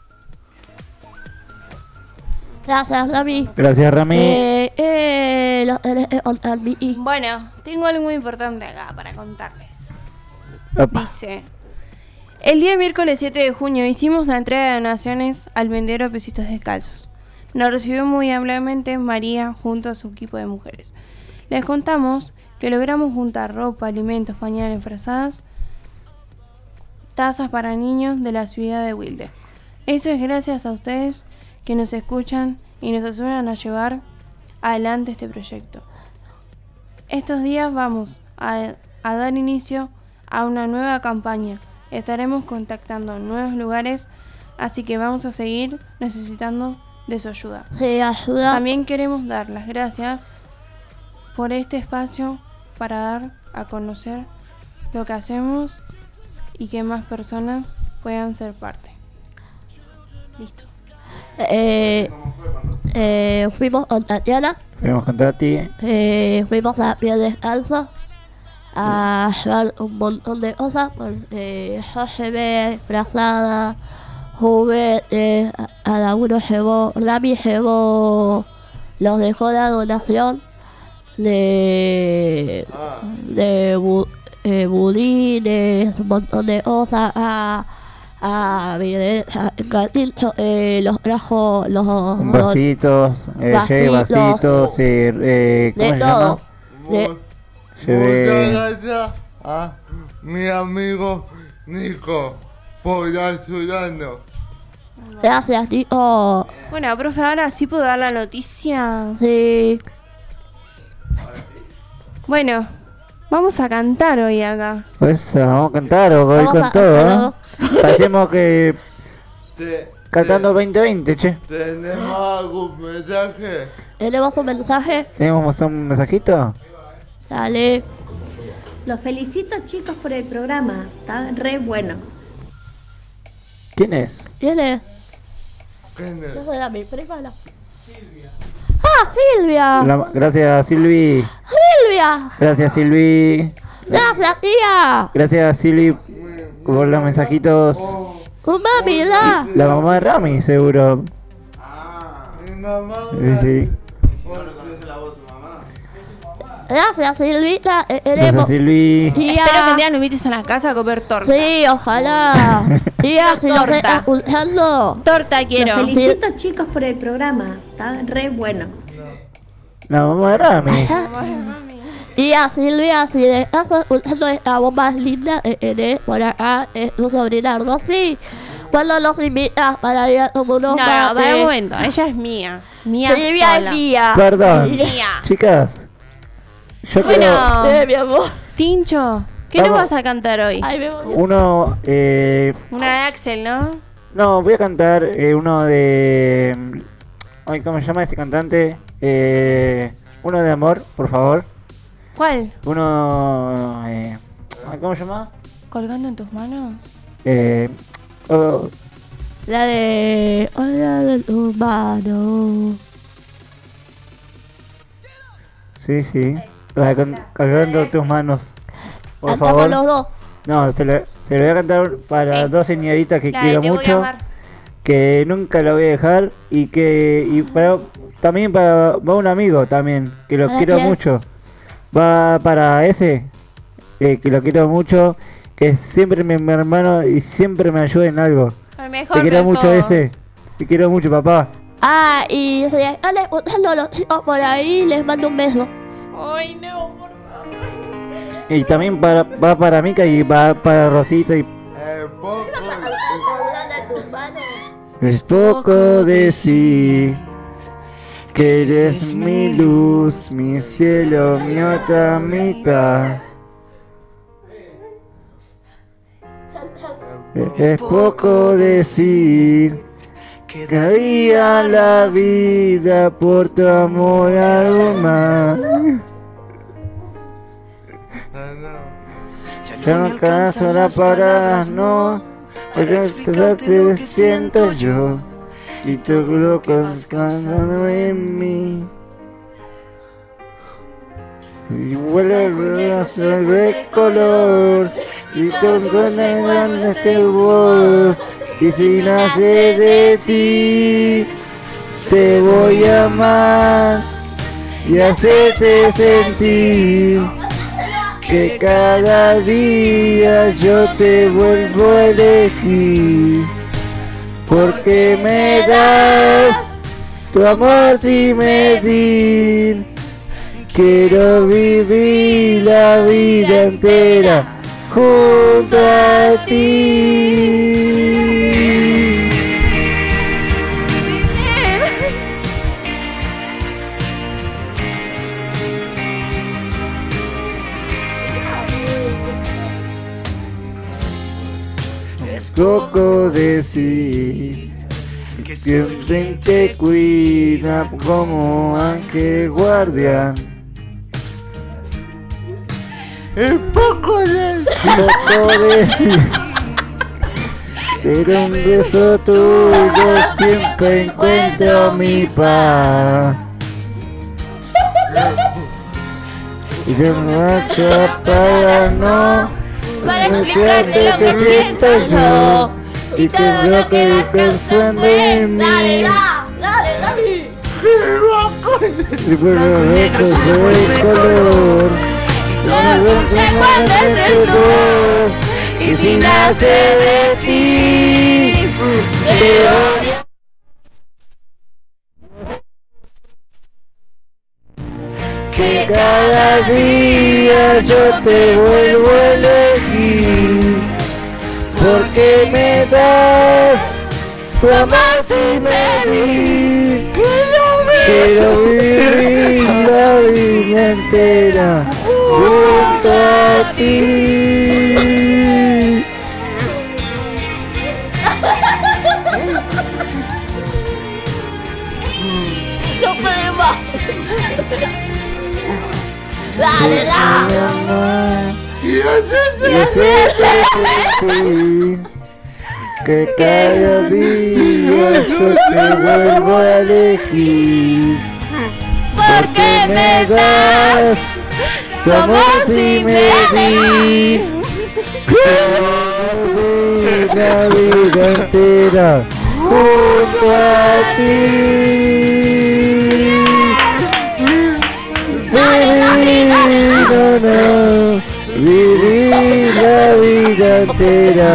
Gracias, Rami.
Gracias, Rami.
Eh, eh, lo- eh, eh, on- al Vicky.
Bueno, tengo algo muy importante acá para contarles.
Opa.
Dice, El día miércoles siete de junio hicimos la entrega de donaciones al vendedor Pesitos Descalzos. Nos recibió muy amablemente María junto a su equipo de mujeres. Les contamos que logramos juntar ropa, alimentos, pañales, frazadas, tazas para niños de la ciudad de Wilde. Eso es gracias a ustedes que nos escuchan y nos ayudan a llevar adelante este proyecto. Estos días vamos a, a dar inicio a una nueva campaña. Estaremos contactando nuevos lugares, así que vamos a seguir necesitando de su ayuda.
Sí, ayuda.
También queremos dar las gracias por este espacio para dar a conocer lo que hacemos y que más personas puedan ser parte. Listo.
Eh, eh, fuimos con Tatiana.
Fuimos con Tati.
Eh, fuimos a Pie Descalzo a llevar un montón de cosas. Porque yo llevé frazada, juguetes, cada uno llevó, Rami llevó, los dejó la donación de, de bu, eh, budines, un montón de cosas. A, a mi derecha, el gatito, eh, los trajo los
vasitos, eh,
vasitos,
vasitos eh, eh, ¿cómo
de
se
todo.
llama?
De,
Llevé...
Muchas gracias a mi amigo Nico por ayudarnos.
Gracias, Nico.
Bueno, profe, ahora sí puedo dar la noticia.
Sí.
Bueno, vamos a cantar hoy acá.
Pues vamos a cantar hoy
Vamos
con
a
todo,
cantar.
¿eh? Parecemos que
Te-
cantando veinte veinte, che.
¿Tenemos algún mensaje?
¿Tenemos un mensaje?
¿Tenemos un mensajito?
Dale.
Los felicito, chicos, por el programa. Está re bueno.
¿Quién es?
¿Quién es?
¿Quién es?
No sé, mi prima no. ¡Ah, Silvia!
La- gracias, Silvi.
¡Silvia!
Gracias, Silvi.
¡Gracias, tía!
Gracias, Silvi, por los mensajitos.
¡Un mami, la!
La mamá de Rami, seguro.
Mi mamá.
Sí, sí.
Gracias, Silvita. Eh,
Gracias,
queremos-
Silvi.
Tía.
Espero que un día nos invites a la casa a comer torta.
Sí, ojalá. Tía, si nos
Torta.
estás escuchando.
Torta quiero.
Los felicito, chicos, por el programa. Está re bueno.
La mamá de Rami.
Tía Silvia, si estás escuchando esta voz más linda que tenés por acá, es tu sobrina Rosy. ¿Cuándo nos invitas para ir a tomar unos
No, no, para un
mates?
momento. Ella es mía. Mía
Silvia
sola.
es mía.
Perdón.
Mía.
Chicas. Yo
Bueno,
Eh, mi amor.
Tincho, ¿qué nos
Vamos.
vas a cantar hoy?
Ay, me voy.
quiero uno, eh,
Una de Axel, ¿no?
no, voy a cantar eh, uno de, ay, ¿cómo se llama este cantante? Eh, uno de amor, por favor.
¿Cuál?
Uno, eh, ay, ¿cómo se llama?
¿Colgando en tus manos?
Eh, oh,
La de... Hola del humano.
sí, sí. La de con- colgando tus manos, por
Cantamos
favor.
los dos.
No, se lo, se lo voy a cantar para
Sí.
dos señoritas que
La de
quiero
Te voy a
mucho,
amar.
que nunca lo voy a dejar y que y para, también para va un amigo también que lo
¿Para
quiero
quién?
mucho. Va para ese eh, que lo quiero mucho, que es siempre mi, mi hermano y siempre me ayuda en algo.
El mejor
Te quiero
de
mucho
todos.
ese. Te quiero mucho, papá.
Ah, y si están escuchando los chicos por ahí, les mando un beso.
Ay, no, por favor.
Y también para, va para Mica y va para Rosita y
Eh, poco.
es poco decir que eres mi luz, mi cielo, mi otra mitad. Es poco decir que daría la vida por tu amor algo más. Ya no alcanzo las palabras, no, para explicarte lo que siento yo. Y tú loco descansando en mí. Y vuelve a ser de color. Y con grande este voz. Y si nace de ti, te voy a amar y hacerte sentir que cada día yo te vuelvo a elegir, porque me das tu amor sin medir. Quiero vivir la vida entera junto a ti. Es poco decir que siempre te cuida como ángel guardián.
Es poco decir,
poco decir, pero un beso tuyo siempre encuentro mi paz. Y yo me marcho para no
para
explicarte lo que siento yo, y tengo que descansando en mí.
Dale, dale, dale.
Y por los ojos de color,
todo dulce cuando es de tú, y si nace de ti, te odio.
Que cada día yo te vuelvo a elegir, porque me das tu amor sin medir. Quiero vivir la vida entera junto a ti.
No puedo más. Dale, dale.
Y hacerte sentir que cada día yo te vuelvo a elegir, porque me das tu amor sin medir. Quiero vivir la vida entera junto a ti. Vivir la vida entera,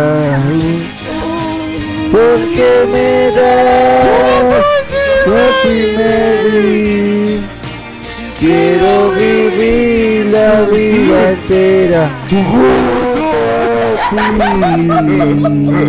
porque me das sin medir. Quiero vivir la vida entera junto a ti.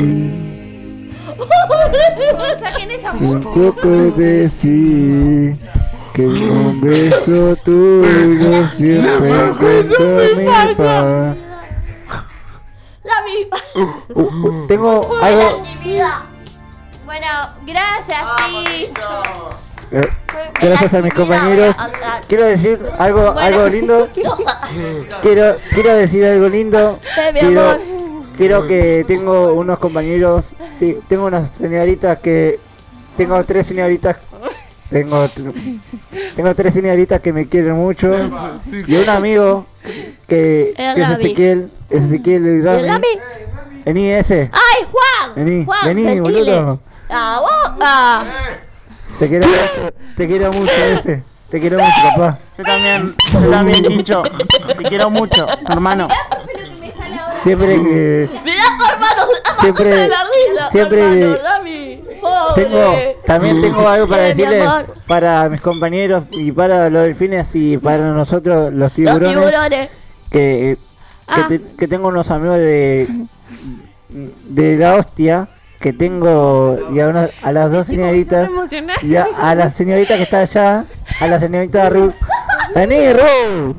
Un poco decir que un beso tuyo siempre encuentro mi paz.
La viva.
Uh, uh, tengo algo.
Bueno, gracias, Ticho.
Eh, gracias a mis compañeros. Quiero decir algo,
Bueno.
algo lindo. Quiero, quiero decir algo lindo.
Eh, mi
Quiero,
amor.
quiero que tengo unos compañeros. Sí, tengo unas señoritas que. Tengo tres señoritas. Tengo, tengo tres señoritas que me quieren mucho. Y un amigo que,
El
que es
Gaby.
Ezequiel. Es Ezequiel el
¿El
Gaby.
Gaby?
Vení ese.
¡Ay, Juan!
Vení,
Juan,
vení,
gentile.
boludo.
¡La boca!
Te quiero mucho, te quiero mucho ese. Te quiero mucho, papá.
Yo también, yo también, Tincho. Te quiero mucho, hermano.
Siempre que
Mirá tu hermano,
Siempre-
de la risa,
siempre-
hermano, Dami. Pobre.
tengo, también tengo algo para
Eh, mi
decirles
amor.
para mis compañeros y para los delfines y para nosotros los
Los
tiburones.
tiburones.
Que, que,
Ah.
te- que tengo unos amigos de de la hostia que tengo y a, una- a las dos señoritas y a, a la señorita que está allá, a la señorita Ruth. Vení, Ruth.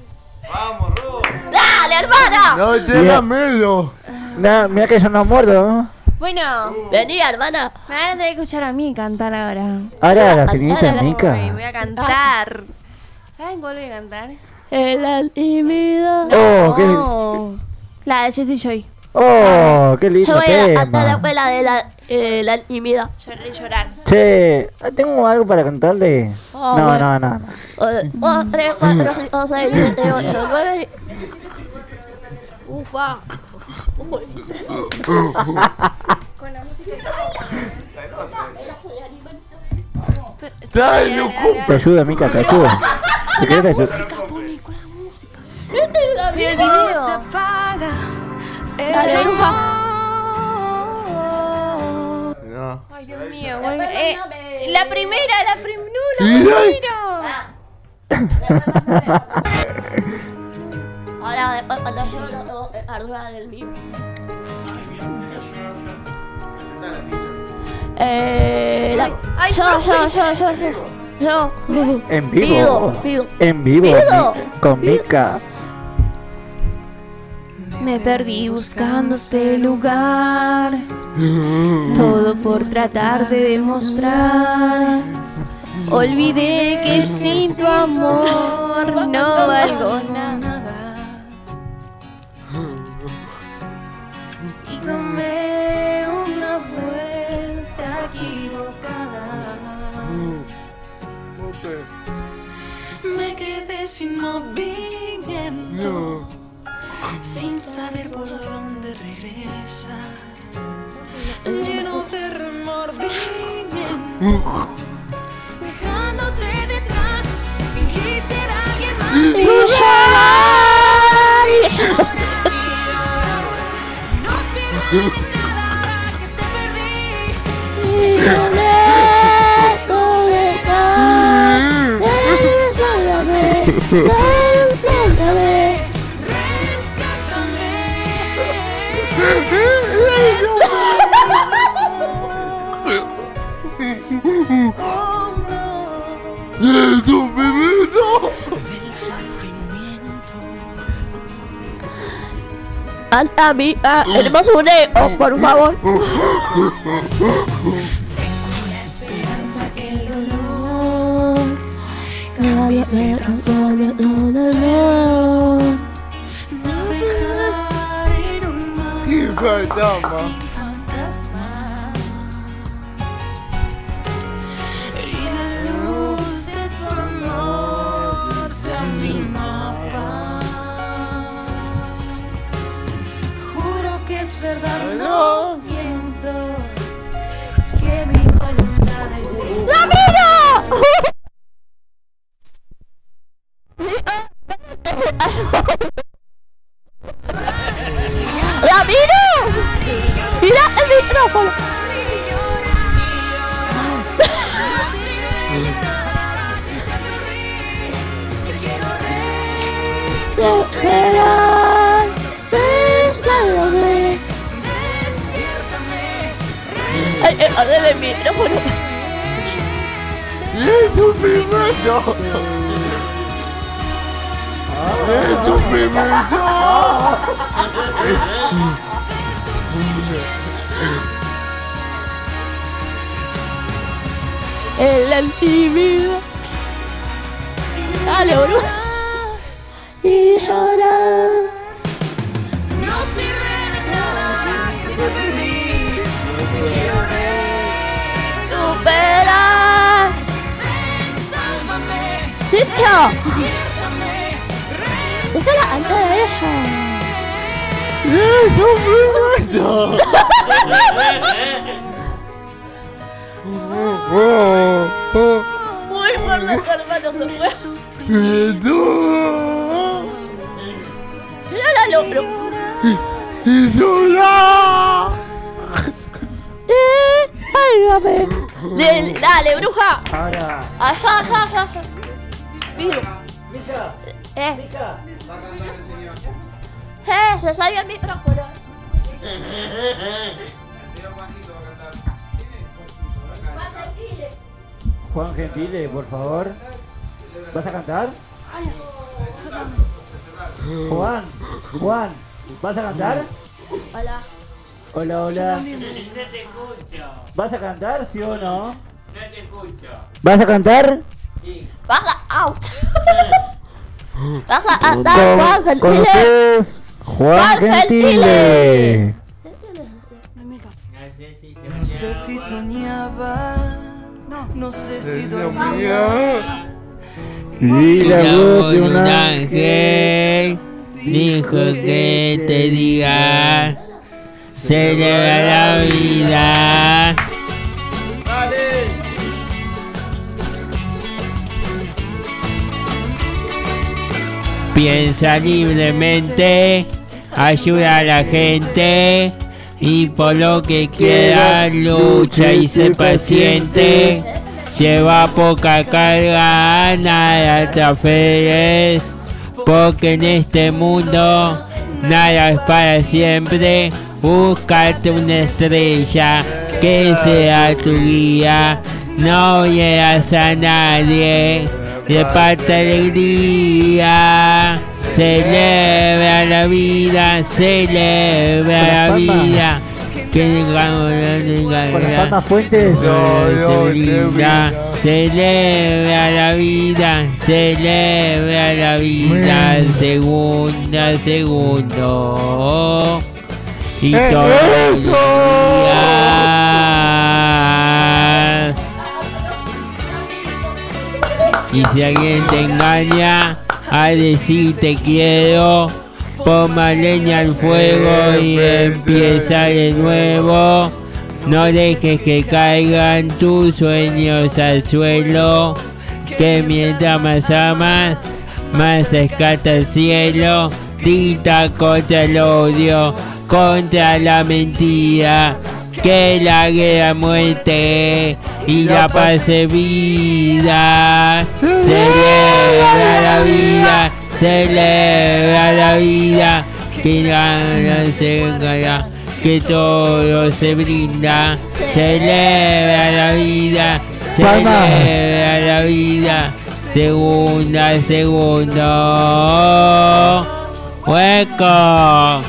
¡Dale, hermana!
No
Mira.
tengas miedo.
Nah, mira que yo no muerdo, ¿no?
Bueno,
Vení, hermana.
me van a tener que escuchar a mí cantar ahora.
Ahora la señorita Mica.
Ay, voy a cantar. ¿Saben cuál voy a cantar?
El intimidad.
Oh, qué,
Oh, la de Jessie Joy.
oh, qué
Yo
lindo
voy a cantar
tema.
después la de la, eh, la intimidad.
Lloré y llorar.
Che, ¿tengo algo para cantarle?
Oh,
No,
bueno.
no, no, no.
dos, tres, cuatro, cinco, seis, siete, ocho, nueve. Ufa. Uy.
Con la música.
Dale,
Te ayuda, Mica, te ayuda. ¿Te querés te ayuda?
Este es Dale, bruja.
No.
Ay, Dios mío. güey. Eh, la primera, la primera. No,
Y
la
ahí-
primera.
Ahora, después, cuando yo lo hago, eh, arriba del mío. Eh, la,
Ay,
yo,
profe.
yo, yo, yo, yo, yo.
En vivo.
Pido, pido.
En vivo.
Pido.
mi- Con Mika.
Me perdí buscando este lugar. Todo por tratar de demostrar. Olvidé que sin tu amor no valgo nada. Y tomé una vuelta equivocada.
Me quedé sin movimiento, sin saber por dónde regresar, lleno de remordimiento, dejándote detrás, fingí ser alguien más
Y llorar, y
no sirve de nada ahora que te perdí.
Y no dejo de estar. Desálvame, rescátame.
¡El sufrimiento!
A mí, a hermoso Neo, por favor.
La esperanza que el dolor
Cambia de canción, no, no, no.
navegar en un mar
¡Qué fantasma!
sin fantasmas, y la luz de tu amor sea mi mapa.
Juro que es verdad, no miento. Que mi voluntad es
¡La miro! ¡La miro! ¡Mira el micrófono! Esperar, desálvame. Ay, eh, orden el micrófono.
¡El sufrimiento! ¡El sufrimiento!
En la intimidad. Dale, boludo. Y llorar.
No sirve de nada ahora que te perdí. Te quiero
Superar.
ven, sálvame,
¡Dicho!
despiértame,
Déjala antes de ella.
¡El sufrimiento! ¡Oh! ¡Oh!
Muy por los hermanos se fue.
¡No!
Mira la logro.
¡Y llorar!
Eh, sálvame. Le- Dale, bruja.
Ahora.
Allá, allá, allá. allá. Miro. Eh. Eh, se salió el micrófono.
Juan Gentile, por favor. ¿Vas a cantar? Juan, Juan, ¿vas a cantar?
Hola.
Hola, hola.
No te escucho.
¿Vas a cantar, sí o no?
No te escucho.
¿Vas a cantar?
Sí.
Baja out. Baja out.
Con,
Juan
con
Gentile.
ustedes, Juan
Juan
Gentile.
No sé si soñaba, no sé si
Dios
dormía.
mío.
Y la
La
voz de
un
un ángel.
ángel dijo que te diga, se le va la vida.
Dale.
Piensa libremente, ayuda a la gente y por lo que quiera lucha y sé paciente. Lleva poca carga, nada te aferres, porque en este mundo nada es para siempre. Búscate una estrella que sea tu guía, no hieras a nadie, reparte alegría. Celebra la vida, celebra la vida. Que
Con las palmas fuentes.
se brinda, celebra la vida, celebra la vida, segunda, segundo. Y todos los días. Y si alguien te engaña a decir te quiero, pon más leña al fuego y empieza de nuevo. No dejes que caigan tus sueños al suelo, que mientras más amas, más escata el cielo. Grita contra el odio, contra la mentira, que la guerra muerte y la paz es vida. Celebra la vida, celebra la vida, que gana se gana, que todo se brinda. Celebra la vida, celebra la vida, segunda, segundo. Hueco.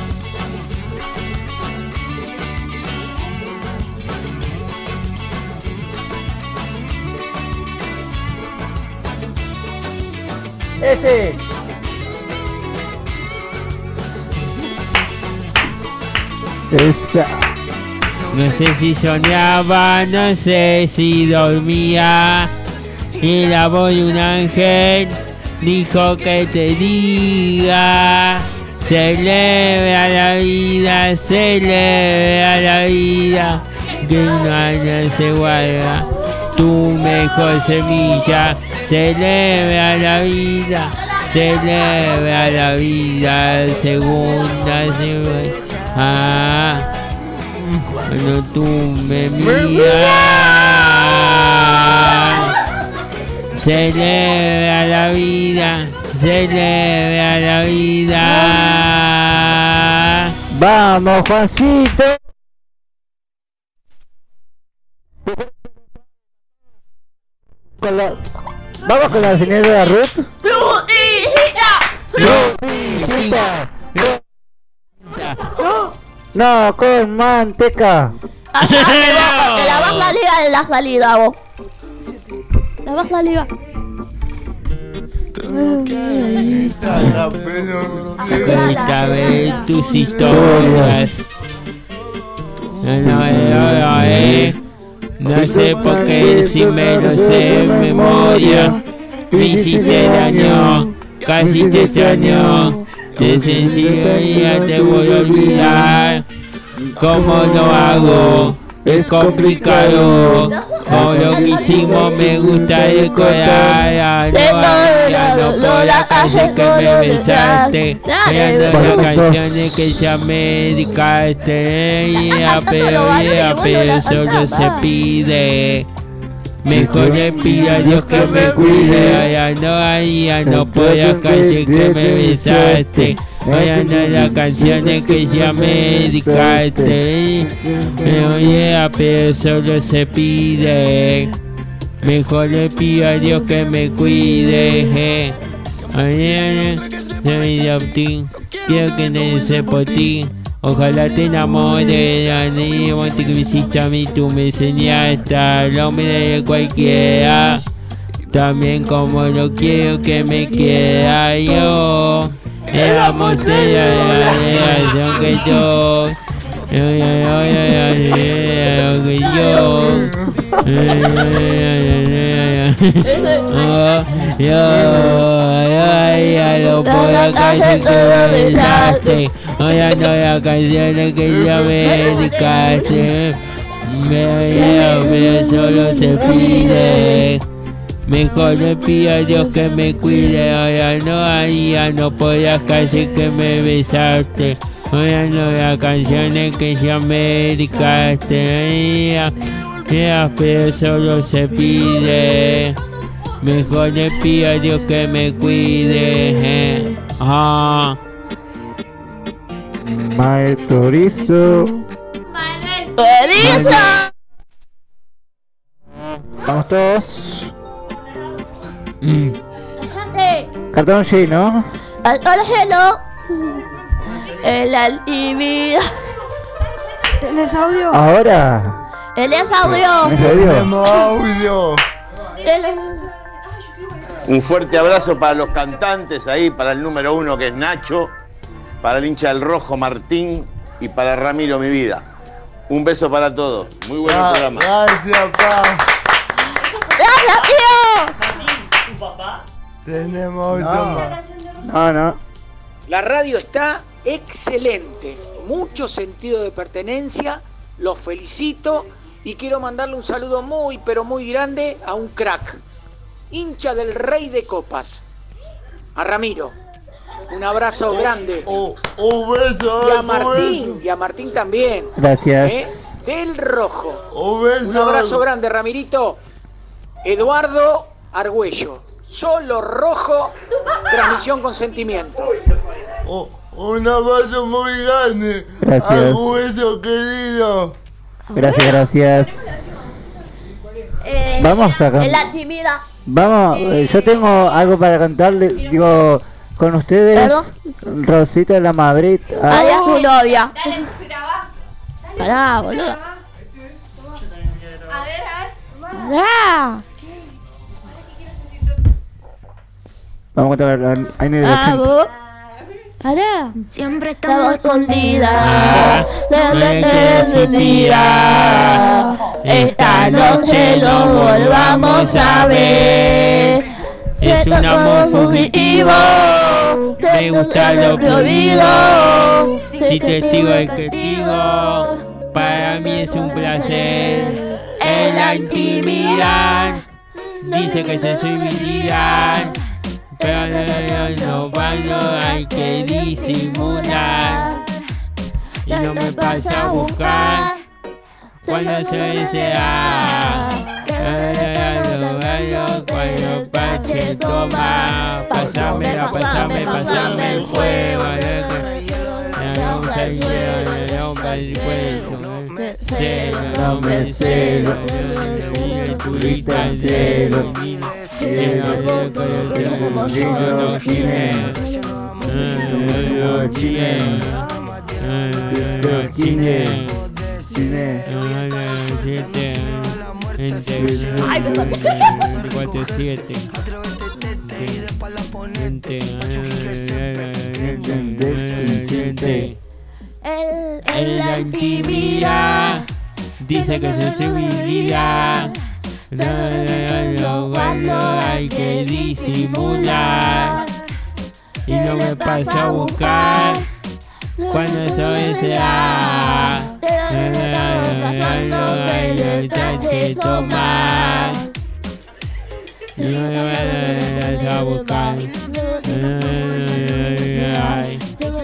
Ese. Esa.
No sé si soñaba, no sé si dormía, y la voz de un ángel dijo que te diga: celebra la vida, celebra la vida, que un año se guarda tu mejor semilla. Celebra la vida, celebra la vida, segunda, segunda. Ah, cuando tú me miras, celebra la vida, celebra la vida.
Vamos, Juancito. Con la... Vamos con la señora Ruth. Frutillita. No, con manteca.
Que la vas la liga de la salida, vos. La vas la liga.
Cuéntame tus historias. No, no, no, no, eh. No sé por qué decirme, no sé en memoria. Me hiciste daño, casi te extraño. Te sentí y ya te voy a olvidar. ¿Cómo lo hago? Es complicado. Con lo que hicimos me gusta recordar. No, ya no por la calle que me besaste. Mirando las canciones que ya me dedicaste. Ya pero, ya pero solo se pide. Mejor le pido a Dios que me cuide. Ya no hay, ya no por la calle que me besaste. Oyendo las canciones que ya me dedicaste. Me oye, pero solo se pide. Mejor le pido a Dios que me cuide. Oye, soy de Optín, quiero que nace por ti. Ojalá te enamores de la niña que me hiciste a mí, tú me enseñaste al hombre de cualquiera. También como lo quiero que me quiera yo. Era mortera de la relación que yo. Yo, yo, yo, yo, yo, yo, yo, por la calle que me besaste, oyendo las canciones que ya me dedicaste. Pero solo se pide. Mejor le pido a Dios que me cuide. Ahora no hay, ya no por las calles que me besaste. oyendo las canciones que si América tenía, pero solo se pide. Mejor le pido a Dios que me cuide. Eh. Ah.
Maestro Rizo.
¡Erizo!
Vamos todos.
Gente,
Cartón lleno.
cartón lleno. El alivio.
¿Tenés audio?
Ahora.
El es audio.
¿Tenés audio?
Tenemos audio.
El-
Un fuerte abrazo para los cantantes ahí, para el número uno que es Nacho, para el hincha del rojo Martín y para Ramiro mi vida. Un beso para todos. Muy buen
Ah,
programa.
Gracias, pa.
¡Gracias, tío!
¿Tu papá?
Tenemos audio,
No.
pa.
No, no.
La radio está excelente, mucho sentido de pertenencia, los felicito y quiero mandarle un saludo muy pero muy grande a un crack, hincha del Rey de Copas, a Ramiro. Un abrazo grande.
Un beso.
Y a Martín, y a Martín también.
Gracias.
¿eh? Del Rojo.
Un beso.
Un abrazo grande, Ramirito. Eduardo Argüello. Solo Rojo, transmisión con sentimiento.
Oh, un abrazo muy grande.
Gracias.
A un beso querido.
Gracias, gracias.
Eh,
Vamos a
En
can-
la intimidad.
Vamos, eh, yo tengo algo para cantarle. Digo, con ustedes, Rosita de la Madrid. Ah,
Adiós, tu novia. Pará, boludo.
A ver, a ver.
Pará.
vamos a cantar. Ahí en el
Ah,
ochenta.
vos. Pará.
Siempre
Estamos
estamos
escondidas. Desde el día. Esta noche lo volvamos a ver.
Es un amor fugitivo. Me gusta lo prohibido. Si testigo es testigo, para mí es un placer. En la intimidad, dice que se suicidan, pero no, no, no hay que disimular. Y no me pasa a buscar cuando se desea. Cuando pache toma, pásamela, pásame, pásame el fuego. No me celo, el turista en celo, como yo no quiero, no cuatro siete en la intimidad dice que se suicidia. No, no, no, cuando hay que disimular y no me paso a buscar cuando soy desea. No hay que tomar y no me paso a buscar. Ay,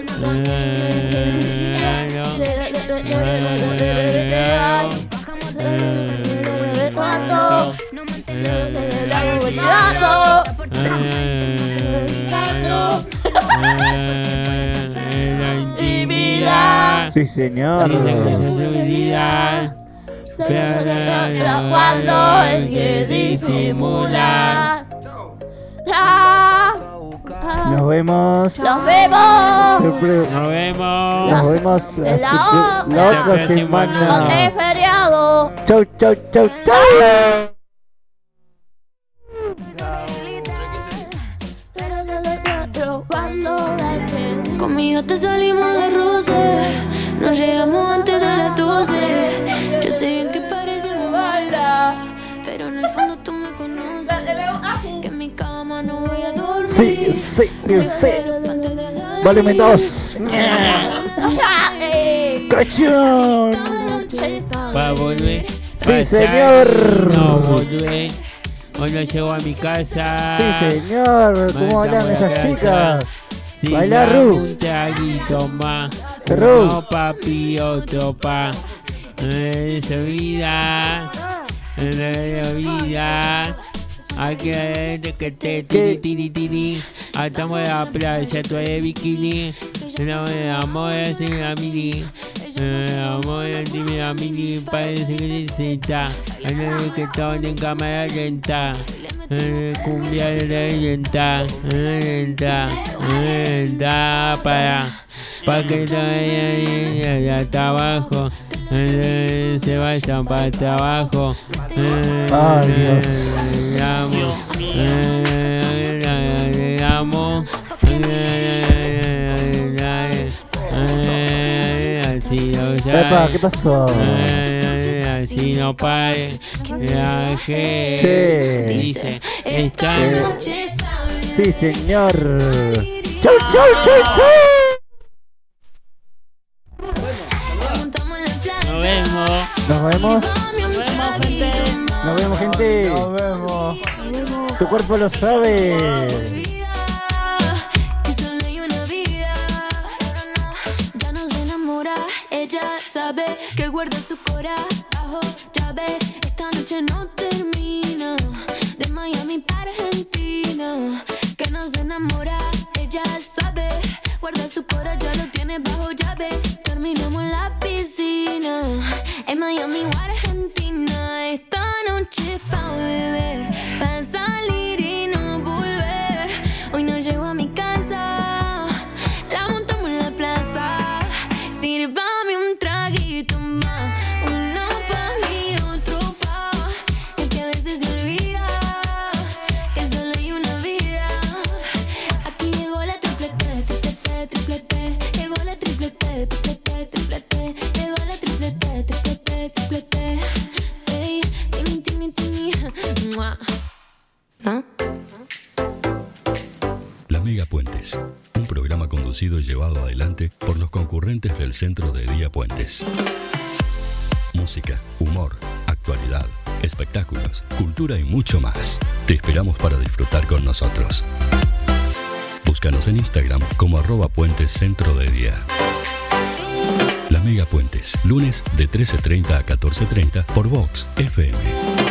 Cuando
en la intimidad.
Sí, señor.
Dice que se suicida, pero
cuando hay que disimular. Ya.
Nos vemos.
Nos vemos.
Siempre-
Nos vemos.
Nos vemos
En la
la,
o-
la otra
próxima
semana.
Donde es feriado.
Chau, chau, chau, chau.
Conmigo te salimos de roce, nos llegamos antes de las doce. Yo sé bien que parecemos malas, pero en el fondo tú me conoces. Que en mi cama no voy a dormir.
Sí, sí, sí. Volumen dos. ¡Cachón!
para volver.
Sí,
pasar,
señor.
No volver. Hoy no llego a mi casa.
Sí, señor. ¿Cómo hablan esas chicas? Baila, Ru.
Un traguito más. Uno papi, otro pa. Eh, se olvida. Eh, se olvida. Hay que que te tiri tiri tiri. Estamos en la playa, tú eres bikini. Estamos en amor sin la mini. Amor sin la mini. Parece que necesita. El que todo en cámara lenta. Cumbia de lenta. Lenta. Lenta para. Pa' que todavía hasta abajo. Se vayan para el trabajo.
Ay, Dios.
Amo, eh, amo, así no
Epa, ¿qué pasó?
Así no pare, la gente
¿Qué?
dice, esta
Eh,
noche.
Sí, señor. Chau, chau, chau, chau.
Nos vemos.
Nos vemos.
Nos vemos, gente.
Nos vemos, gente. Tu cuerpo lo sabe.
Que solo hay una vida. Ya no se enamora. Ella sabe que guarda su corazón bajo llave. Esta noche no termina. De Miami para Argentina. Que no se enamora. Ella sabe. Guarda su corazón, ya lo tiene bajo llave. Terminamos en la piscina. En Miami o Argentina. Esta noche pa' beber, pa' salir y no volver. Hoy no llego a mi casa, la montamos en la plaza. Sírvame un traguito más, uno pa' mí, otro pa'. Es que a veces se olvida que solo hay una vida. Aquí llegó la triplete, triplete, triplete. Llegó la triplete, triplete, triplete. Llegó la triplete, triplete, triplete. Ey, tini, tini, tini. Mua. ¿Ah?
La Mega Puentes, un programa conducido y llevado adelante por los concurrentes del Centro de Día Puentes. Música, humor, actualidad, espectáculos, cultura y mucho más. Te esperamos para disfrutar con nosotros. Búscanos en Instagram como arroba puentes centro de día. La Mega Puentes, lunes de trece treinta a catorce treinta por Vox F M.